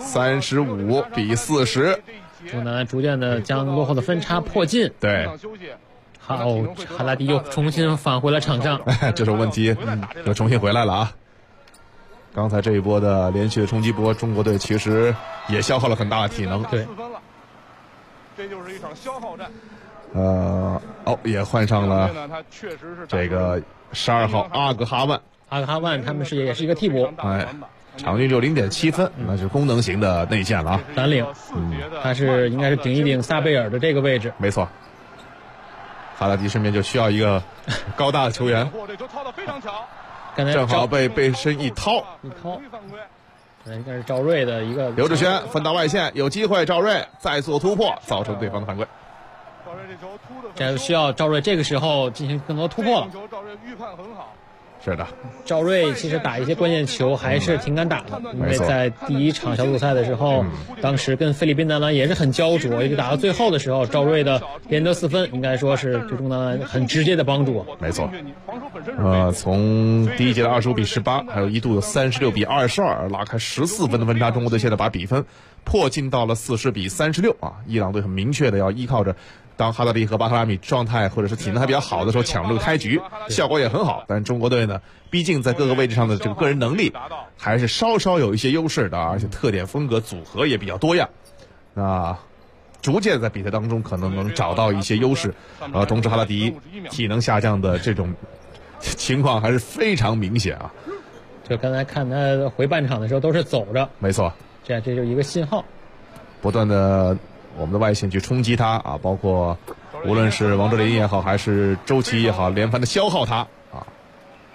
35比40。 中南逐渐的将落后的分差迫近。 对， 哈达迪又重新返回了场上， 这种问题又重新回来了啊！刚才这一波的连续的冲击波，中国队其实也消耗了很大的体能。 对， 这就是一场消耗战。 也换上了这个12号阿格哈万。 阿格哈万他们也是一个替补。 场均只有0.7分，那是功能型的内线了啊。 蓝领，他应该是顶一顶萨贝尔的这个位置。 没错，哈达迪身边就需要一个高大的球员。正好被背身一掏， 应该是赵睿的一个。 刘志轩分到外线，有机会赵睿再做突破，造成对方的犯规。 这需要赵睿这个时候进行更多突破了。 赵睿预判很好。 是的， 赵睿其实打一些关键球还是挺敢打的，因为在第1场小组赛的时候，当时跟菲律宾男篮也是很焦灼，一直打到最后的时候，赵睿的连得4分，应该说是对中国男篮很直接的帮助。 没错，从第1节的25比18，还有一度有36比22，拉开14分的分差，中国队现在把比分迫近到了40比36啊！伊朗队很明确的要依靠着。当哈达迪和巴赫拉米状态或者是体能还比较好的时候抢这个开局，效果也很好。但中国队呢，毕竟在各个位置上的这个个人能力还是稍有一些优势的，而且特点风格组合也比较多样。那逐渐在比赛当中可能能找到一些优势，同时哈达迪体能下降的这种情况还是非常明显啊。 就刚才看他回半场的时候都是走着， 没错， 这就是一个信号， 不断的。我们的外线去冲击他啊，包括无论是王哲林也好，还是周琦也好，连番的消耗他啊。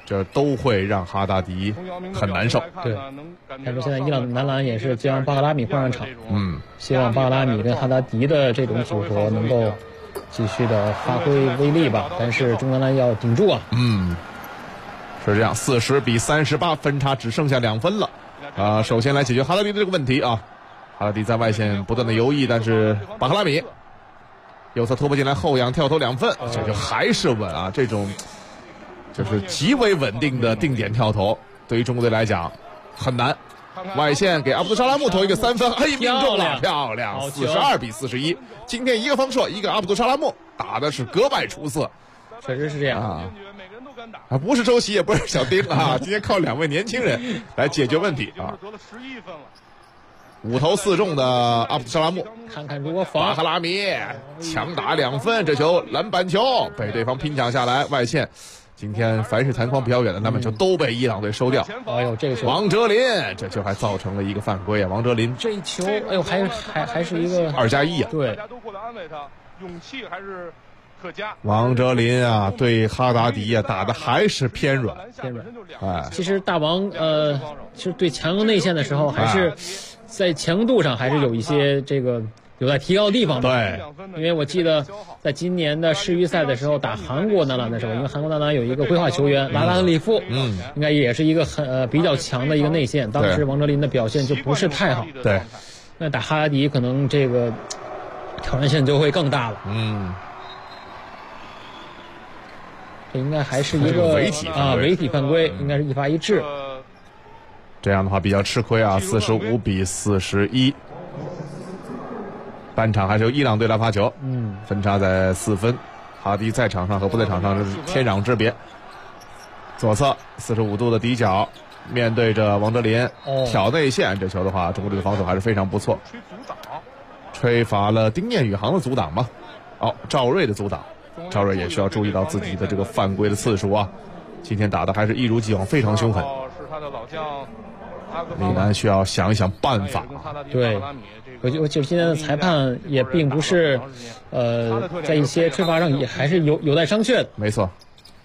这都会让哈达迪很难受。 对，但是现在伊朗的男篮也是将巴格拉米换上场，希望巴格拉米跟哈达迪的这种组合能够继续的发挥威力吧。但是中国男篮要顶住啊。 是这样，40-38，分差只剩下2分了。首先来解决哈达迪的这个问题啊。哈达迪在外线不断的游弋，但是巴格拉米右侧突破进来，后仰跳投2分，这就还是稳啊！这种就是极为稳定的定点跳投，对于中国队来讲很难。外线给阿卜杜沙拉木投一个3分，命中了，漂亮，42-41。今天一个方硕，一个阿卜杜沙拉木，打的是格外出色。 确实是这样啊，不是周琦，也不是小丁啊，今天靠2位年轻人来解决问题啊。5投4中的阿卜杜沙拉木， 看看如果防巴格拉米强打2分，这球篮板球被对方拼抢下来，外线。今天凡是弹框比较远的篮板球都被伊朗队收掉。 哎呦，这个球王哲林这球还造成了一个犯规啊！王哲林这一球，哎呦，还是一个 2+1啊！ 对， 勇气还是可嘉。 王哲林啊，对哈达迪啊打的还是偏软。哎， 其实大王其实对强硬内线的时候，还是在强度上还是有一些这个有待提高的地方的。 对， 因为我记得在今年的世预赛的时候打韩国男篮的时候，因为韩国男篮有一个规划球员拉拉特利夫，应该也是一个比较强的一个内线。当时王哲林的表现就不是太好。 对， 那打哈达迪可能这个挑战性就会更大了。这应该还是一个违体犯规，应该是一罚一掷。 这样的话比较吃亏啊，45-41。半场还是由伊朗队来发球，分差在4分。哈达迪在场上和不在场上是天壤之别。左侧45度的底角，面对着王哲林挑内线，这球的话，中国队的防守还是非常不错。吹罚了丁彦雨航的阻挡吧？赵睿的阻挡，赵睿也需要注意到自己的这个犯规的次数啊。今天打的还是一如既往非常凶狠。 是他的老将李楠需要想一想办法。 对，我觉得今天的裁判也并不是，在一些吹罚上也还是有待商榷的。 没错，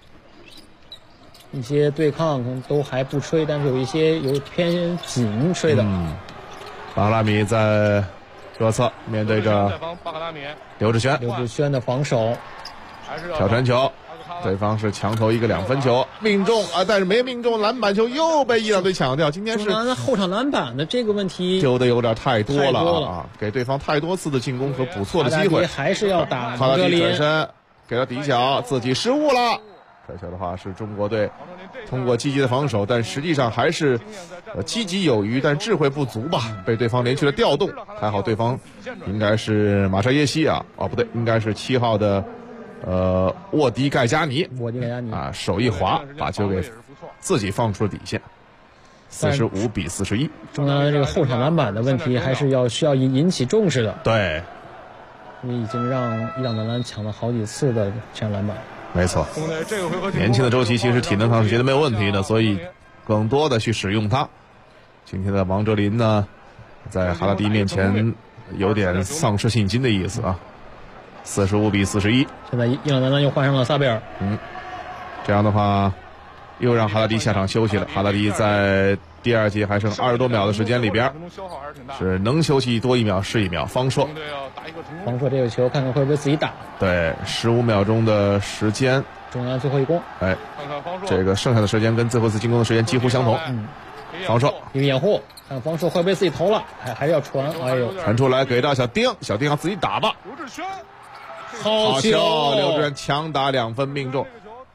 一些对抗可能都还不吹，但是有一些有偏紧吹的。 巴格拉米在左侧面对着刘志轩的防守， 挑传球。对方是强投一个2分球，命中啊，但是没命中，篮板球又被伊朗队抢掉。今天是后场篮板的这个问题丢的有点太多了啊，给对方太多次的进攻和补错的机会。 还是要打哈达迪转身给到底角，自己失误了。这球的话是中国队通过积极的防守，但实际上还是积极有余，但智慧不足吧，被对方连续的调动。还好对方应该是马沙耶西啊，不对，应该是7号的。沃迪盖加尼啊，手一滑把球给自己放出了底线，45-41。 中南这个后场篮板的问题还是需要引起重视的。 对， 因为已经让伊朗男篮抢了好几次的这样篮板。 没错，年轻的周琦其实体能上是觉得没有问题的，所以更多的去使用他。今天的王哲林呢，在哈达迪面前有点丧失信心的意思啊。45-41， 现在伊朗男篮又换上了萨贝尔。 这样的话，又让哈达迪下场休息了。哈达迪在第2节还剩20多秒的时间里边，是能休息多1秒是1秒。方硕这个球看看会不会自己打？ 对，15秒钟的时间， 中南最后一攻。 哎，这个剩下的时间跟最后一次进攻的时间几乎相同。方硕一个掩护，看方硕会不会自己投了？还是要传？哎呦， 传出来给到小丁要自己打吧。好球！刘志轩强打2分命中。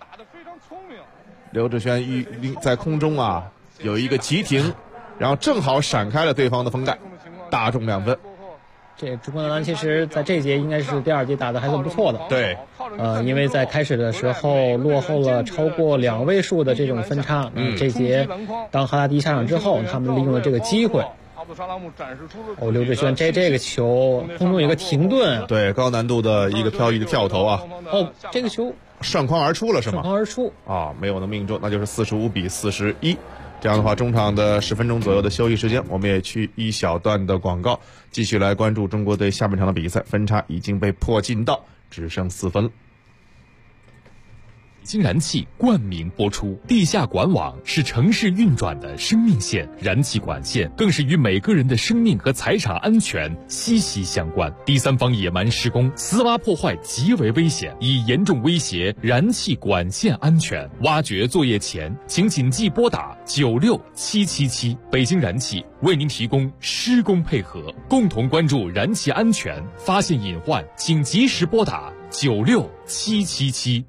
刘志轩在空中啊有一个急停，然后正好闪开了对方的封盖，打中2分。 这中国男篮其实在这一节应该是第2节打得还算不错的。 对， 因为在开始的时候落后了超过2位数的这种分差。这节当哈达迪下场之后，他们利用了这个机会。刘志轩这个球空中有个停顿， 对，高难度的一个飘逸的跳投啊。 这个球上框而出了是吗？ 上框而出啊，没有能命中，那就是45-41。这样的话，中场的10分钟左右的休息时间，我们也去一小段的广告，继续来关注中国队下半场的比赛。分差已经被迫近到只剩4分了。 京燃气冠名播出。地下管网是城市运转的生命线，燃气管线更是与每个人的生命和财产安全息息相关。第三方野蛮施工、私挖破坏极为危险，已严重威胁燃气管线安全。挖掘作业前，请谨记拨打96777。北京燃气为您提供施工配合，共同关注燃气安全，发现隐患请及时拨打96777。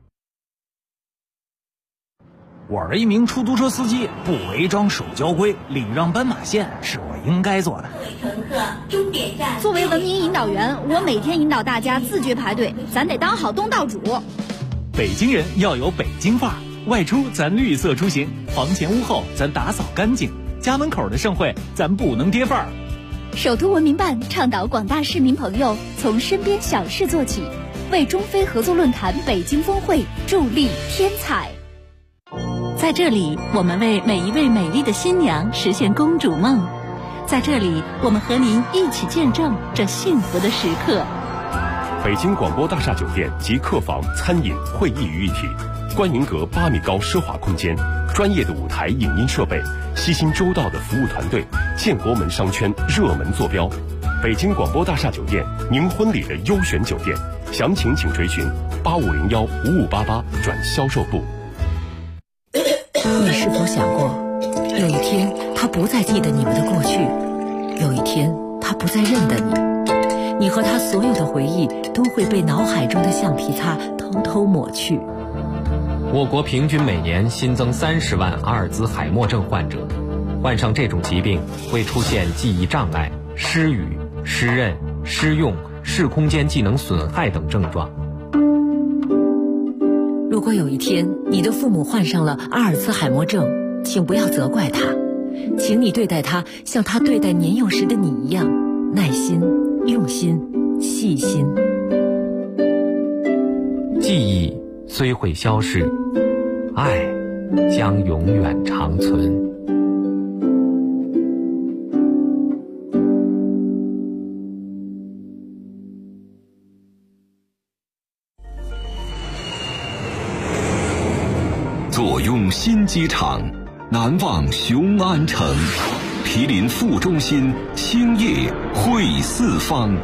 我是一名出租车司机，不违章守交规，礼让斑马线是我应该做的。 乘客，终点站。 作为文明引导员，我每天引导大家自觉排队，咱得当好东道主。 北京人要有北京范儿，外出咱绿色出行，房前屋后咱打扫干净，家门口的盛会咱不能跌份儿。 首都文明办倡导广大市民朋友从身边小事做起，为中非合作论坛北京峰会助力添彩。 在这里，我们为每一位美丽的新娘实现公主梦。在这里，我们和您一起见证这幸福的时刻。 北京广播大厦酒店集客房、餐饮、会议于一体，观云阁8米高奢华空间，专业的舞台影音设备，悉心周到的服务团队，建国门商圈热门坐标。北京广播大厦酒店，您婚礼的优选酒店，详情请垂询8501-5588转销售部。 你是否想过，有一天他不再记得你们的过去，有一天他不再认得你，你和他所有的回忆都会被脑海中的橡皮擦偷偷抹去。 我国平均每年新增30万阿尔兹海默症患者，患上这种疾病会出现记忆障碍、失语、失认、失用、视空间技能损害等症状。 如果有一天你的父母患上了阿尔兹海默症，请不要责怪他，请你对待他像他对待年幼时的你一样，耐心、用心、细心。 记忆虽会消逝，爱将永远长存。 坐拥新机场，难忘雄安城，毗邻副中心，兴业汇四方。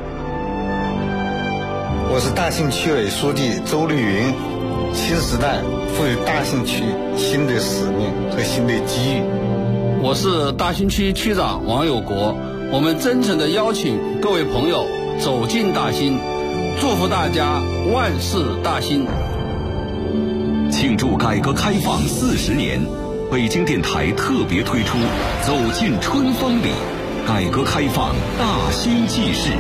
我是大兴区委书记周绿云。新时代赋予大兴区新的使命和新的机遇。 我是大兴区区长王有国。我们真诚地邀请各位朋友走进大兴，祝福大家万事大兴。 庆祝改革开放40年，北京电台特别推出《走进春风里》，改革开放大兴纪事。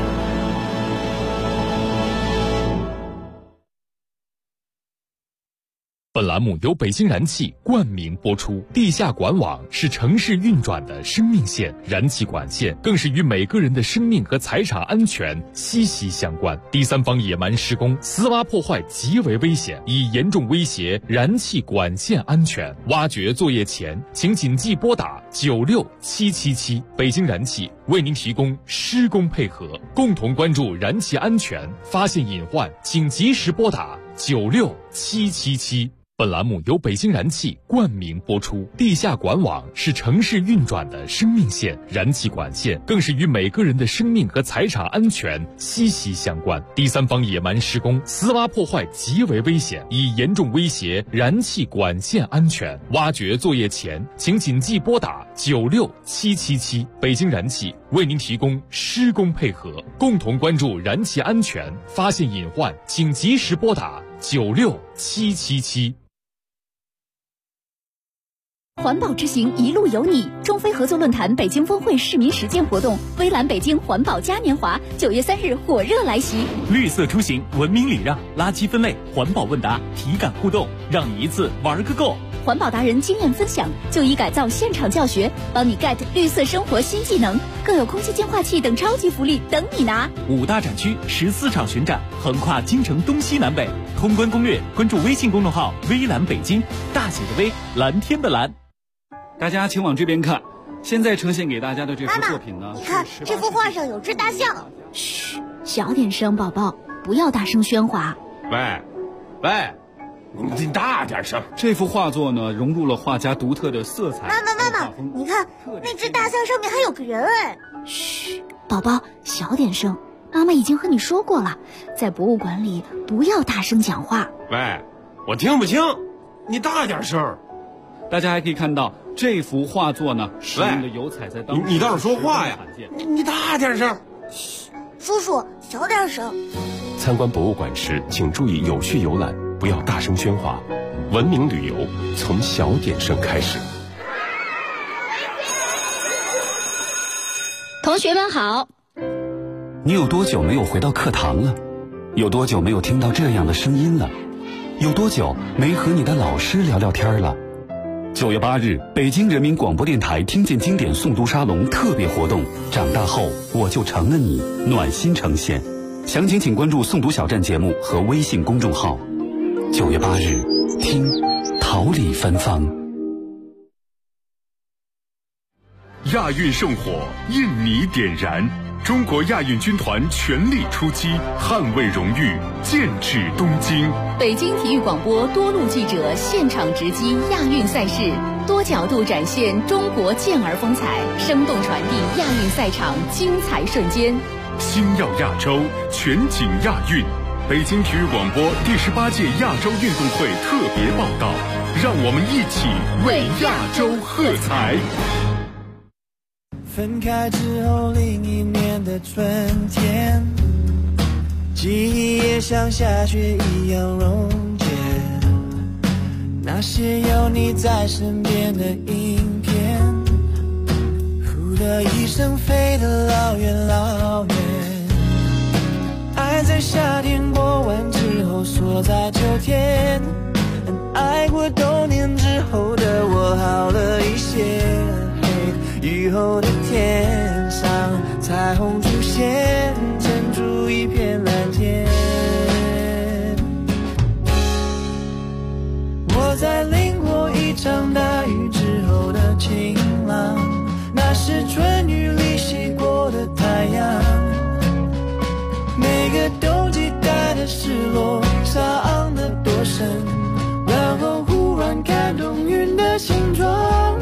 本栏目由北京燃气冠名播出。地下管网是城市运转的生命线，燃气管线更是与每个人的生命和财产安全息息相关。第三方野蛮施工、私挖破坏极为危险，已严重威胁燃气管线安全。挖掘作业前，请谨记拨打96777。北京燃气为您提供施工配合，共同关注燃气安全，发现隐患请及时拨打96777。本栏目由北京燃气冠名播出。地下管网是城市运转的生命线，燃气管线更是与每个人的生命和财产安全息息相关。第三方野蛮施工、私挖破坏极为危险，已严重威胁燃气管线安全。挖掘作业前，请谨记拨打96777。北京燃气为您提供施工配合，共同关注燃气安全，发现隐患请及时拨打96777。 环保之行一路有你，中非合作论坛北京峰会市民实践活动微蓝北京环保嘉年华9月3日火热来袭。 绿色出行，文明礼让，垃圾分类，环保问答，体感互动，让你一次玩个够。 环保达人经验分享，就医改造现场教学，帮你 get 绿色生活新技能，更有空气净化器等超级福利等你拿。 5大展区14场巡展，横跨京城东西南北。通关攻略，关注微信公众号微蓝北京，大写的微，蓝天的蓝。 大家请往这边看，现在呈现给大家的这幅作品呢， 你看这幅画上有只大象。 嘘，小点声，宝宝，不要大声喧哗。 喂， 你大点声。 这幅画作呢，融入了画家独特的色彩。 妈妈，你看那只大象上面还有个人哎！ 嘘，宝宝，小点声。妈妈已经和你说过了，在博物馆里不要大声讲话。 喂，我听不清，你大点声。 大家还可以看到这幅画作呢，使用的油彩在当时你倒是说话呀！你大点声。 嘘，叔叔小点声。 参观博物馆时，请注意有序游览，不要大声喧哗。文明旅游从小点声开始。 同学们好。 你有多久没有回到课堂了？有多久没有听到这样的声音了？有多久没和你的老师聊聊天了？9月8日，北京人民广播电台听见经典诵读沙龙特别活动，长大后我就成了你，暖心呈现。详情请关注诵读小站节目和微信公众号。9月8日，听桃李芬芳。 亚运圣火，印尼点燃，中国亚运军团全力出击，捍卫荣誉，剑指东京。 北京体育广播多路记者现场直击亚运赛事，多角度展现中国健儿风采，生动传递亚运赛场精彩瞬间。 星耀亚洲，全景亚运。北京体育广播第18届亚洲运动会特别报道，让我们一起为亚洲喝彩。 分开之后另一年的春天，记忆也像下雪一样溶解，那些有你在身边的影片，呼的一声飞得老远老远，爱在夏天过完之后锁在秋天，爱过冬年之后的我好了一些，雨后的天上彩虹出现，撑出一片蓝天。我在淋过一场大雨之后的晴朗，那是春雨里洗过的太阳，每个冬季带的失落伤得多深，然后忽然看懂云的形状。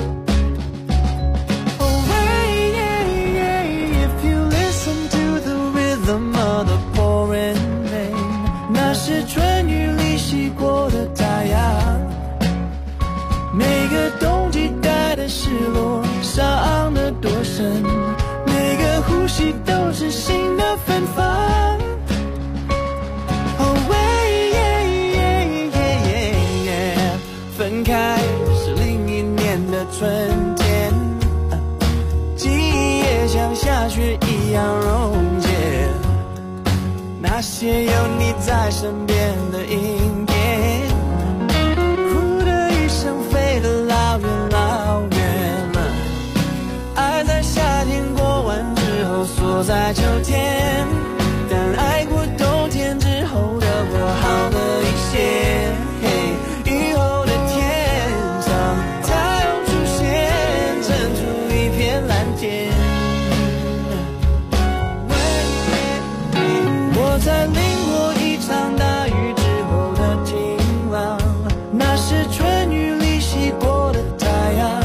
是春雨里洗过的太阳，每个冬季带的失落伤得多深，每个呼吸都是新的芬芳。分开是另一年的春天，记忆也像下雪一样溶解，那些有你在身边的影片，呼的一声飞得老远老远了，爱在夏天过完之后锁在秋天，但爱过冬天之后的我好了一些，雨后的天上太阳出现，撑出一片蓝天。我在淋过一场大雨之后的晴朗，那是春雨里洗过的太阳，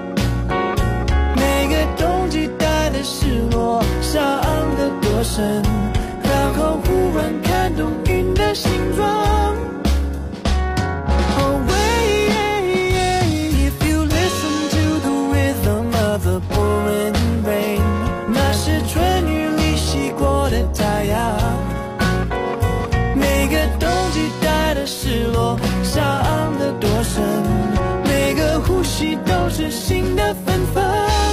每个冬季带的失落伤得多深，然后忽然看懂云的形状。If you listen to the rhythm of the pouring rain， 那是春雨里洗过的太阳，每个冬季带的失落伤得多深，每个呼吸都是新的芬芳。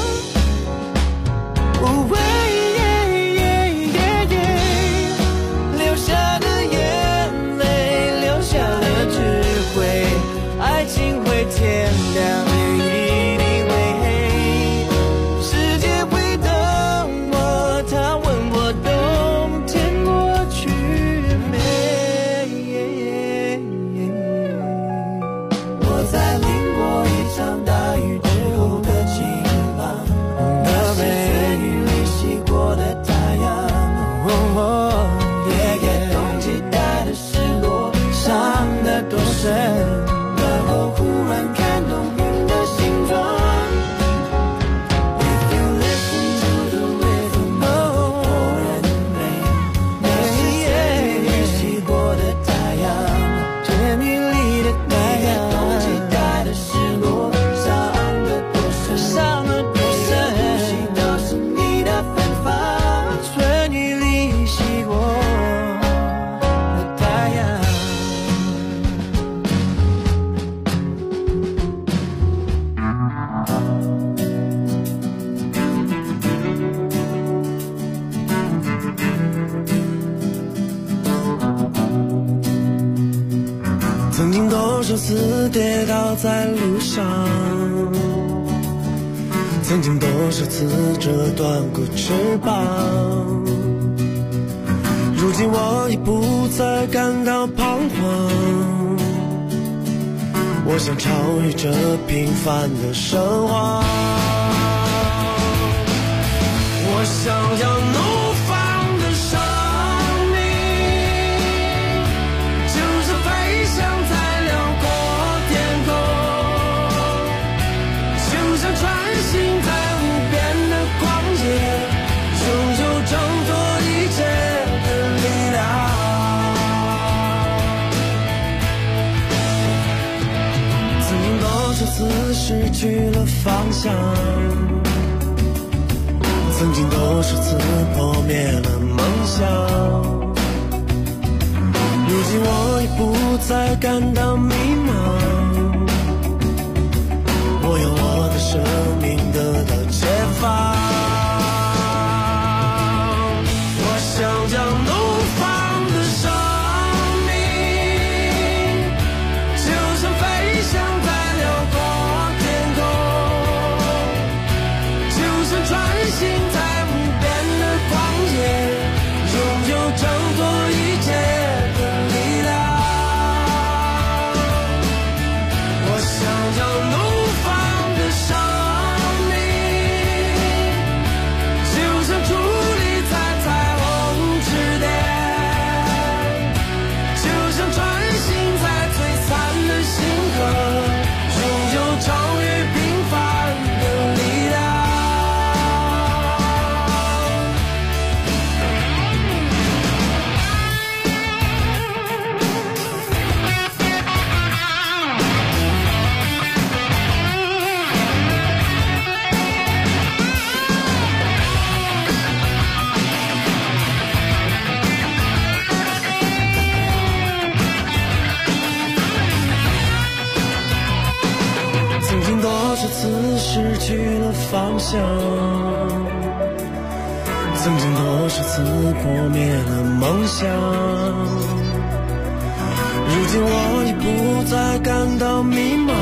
流下的眼泪，留下了智慧，爱情会天亮，一定会黑，世界会等我，他问我冬天过去没？我在淋过一场大雨之后的晴朗，那是春雨里洗过的太阳，冬季带的失落伤得多深， 数次跌倒在路上，曾经多少次折断过翅膀，如今我已不再感到彷徨，我想超越这平凡的生活，我想要怒放的生命，就是飞翔在辽阔天空，就像穿行在无边的旷野，拥有挣脱一切的力量。曾经多少次失去了方向，曾经多少次破灭了梦想，如今我已不再感到迷茫，我用我的生命得到解放，我想将怒放的生命，就像飞翔在辽阔天空，就像穿行在无边的旷野，拥有挣脱一切的力量。我想要怒放的生命，就像矗立在彩虹之巅，就像穿行在璀璨的星河，拥有超越平凡的力量。曾经多少次失去了方向，曾经多少次破灭了梦想，如今我已不再感到迷茫，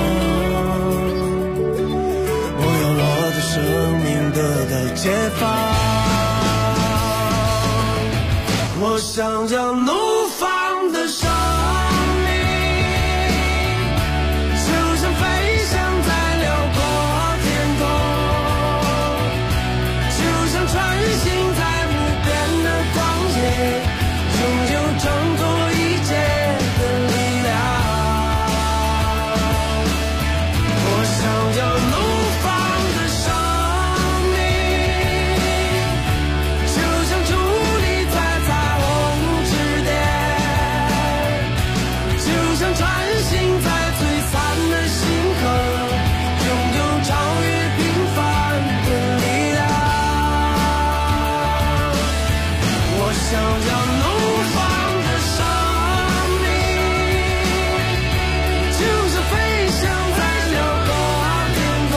我用我的生命得到解放，我想要怒放的生命，就像飞翔在辽阔天空，就像穿行在无边的旷野，拥有挣脱一切的力量。我想要怒放的生命，就像矗立在彩虹之巅，就像穿行在璀璨的星河，拥有超越平凡的力量。我想要怒放的生命，就是飞翔在辽阔天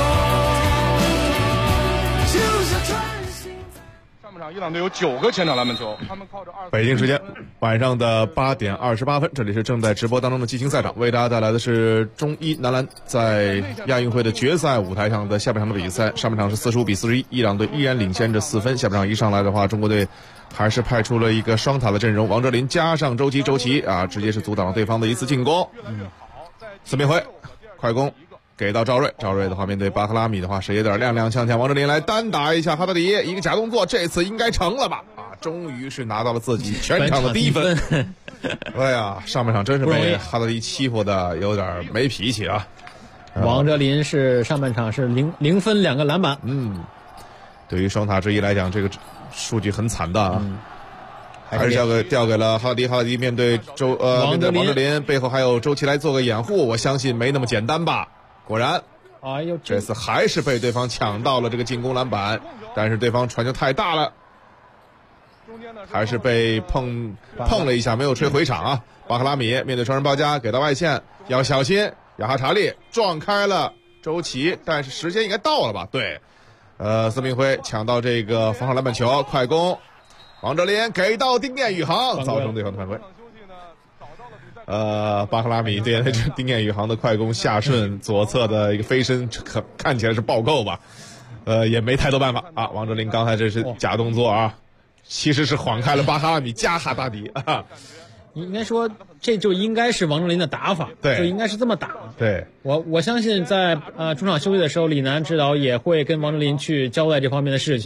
空，就像穿行。 上半场伊朗队有9个前场篮板球，他们靠着北京时间晚上的8点28分，这里是正在直播当中的激情赛场，为大家带来的是中伊男篮在亚运会的决赛舞台上的下半场的比赛。上半场是45比41，伊朗队依然领先着4分。下半场一上来的话，中国队还是派出了一个双塔的阵容，王哲林加上周琦啊，直接是阻挡了对方的一次进攻。孙铭徽快攻给到赵睿的话，面对巴克拉米的话是有点踉踉跄跄，王哲林来单打一下哈达迪，一个假动作，这次应该成了吧？啊，终于是拿到了自己全场的第1分。哎呀，上半场真是被哈达迪欺负的有点没脾气啊。 王哲林是上半场是0分2个篮板。 对于双塔之一来讲，这个数据很惨淡啊。还是掉给了哈达迪，哈达迪面对王哲林，背后还有周琦来做个掩护，我相信没那么简单吧。果然， 哎呦， 这次还是被对方抢到了这个进攻篮板，但是对方传球太大了，还是被碰了一下，没有吹回场啊。巴克拉米面对双人包夹，给到外线要小心，亚哈查利撞开了周琦，但是时间应该到了吧？对，孙铭徽抢到这个防守篮板球，快攻，王哲林给到丁彦雨航，造成对方犯规。 巴赫拉米对这丁彦雨航的快攻下顺左侧的一个飞身，看起来是暴扣吧，也没太多办法啊。王哲林刚才这是假动作啊，其实是晃开了巴赫拉米加哈达迪啊。 应该说，这就应该是王哲林的打法， 对， 就应该是这么打。 对， 我相信在中场休息的时候，李楠指导也会跟王哲林去交代这方面的事情。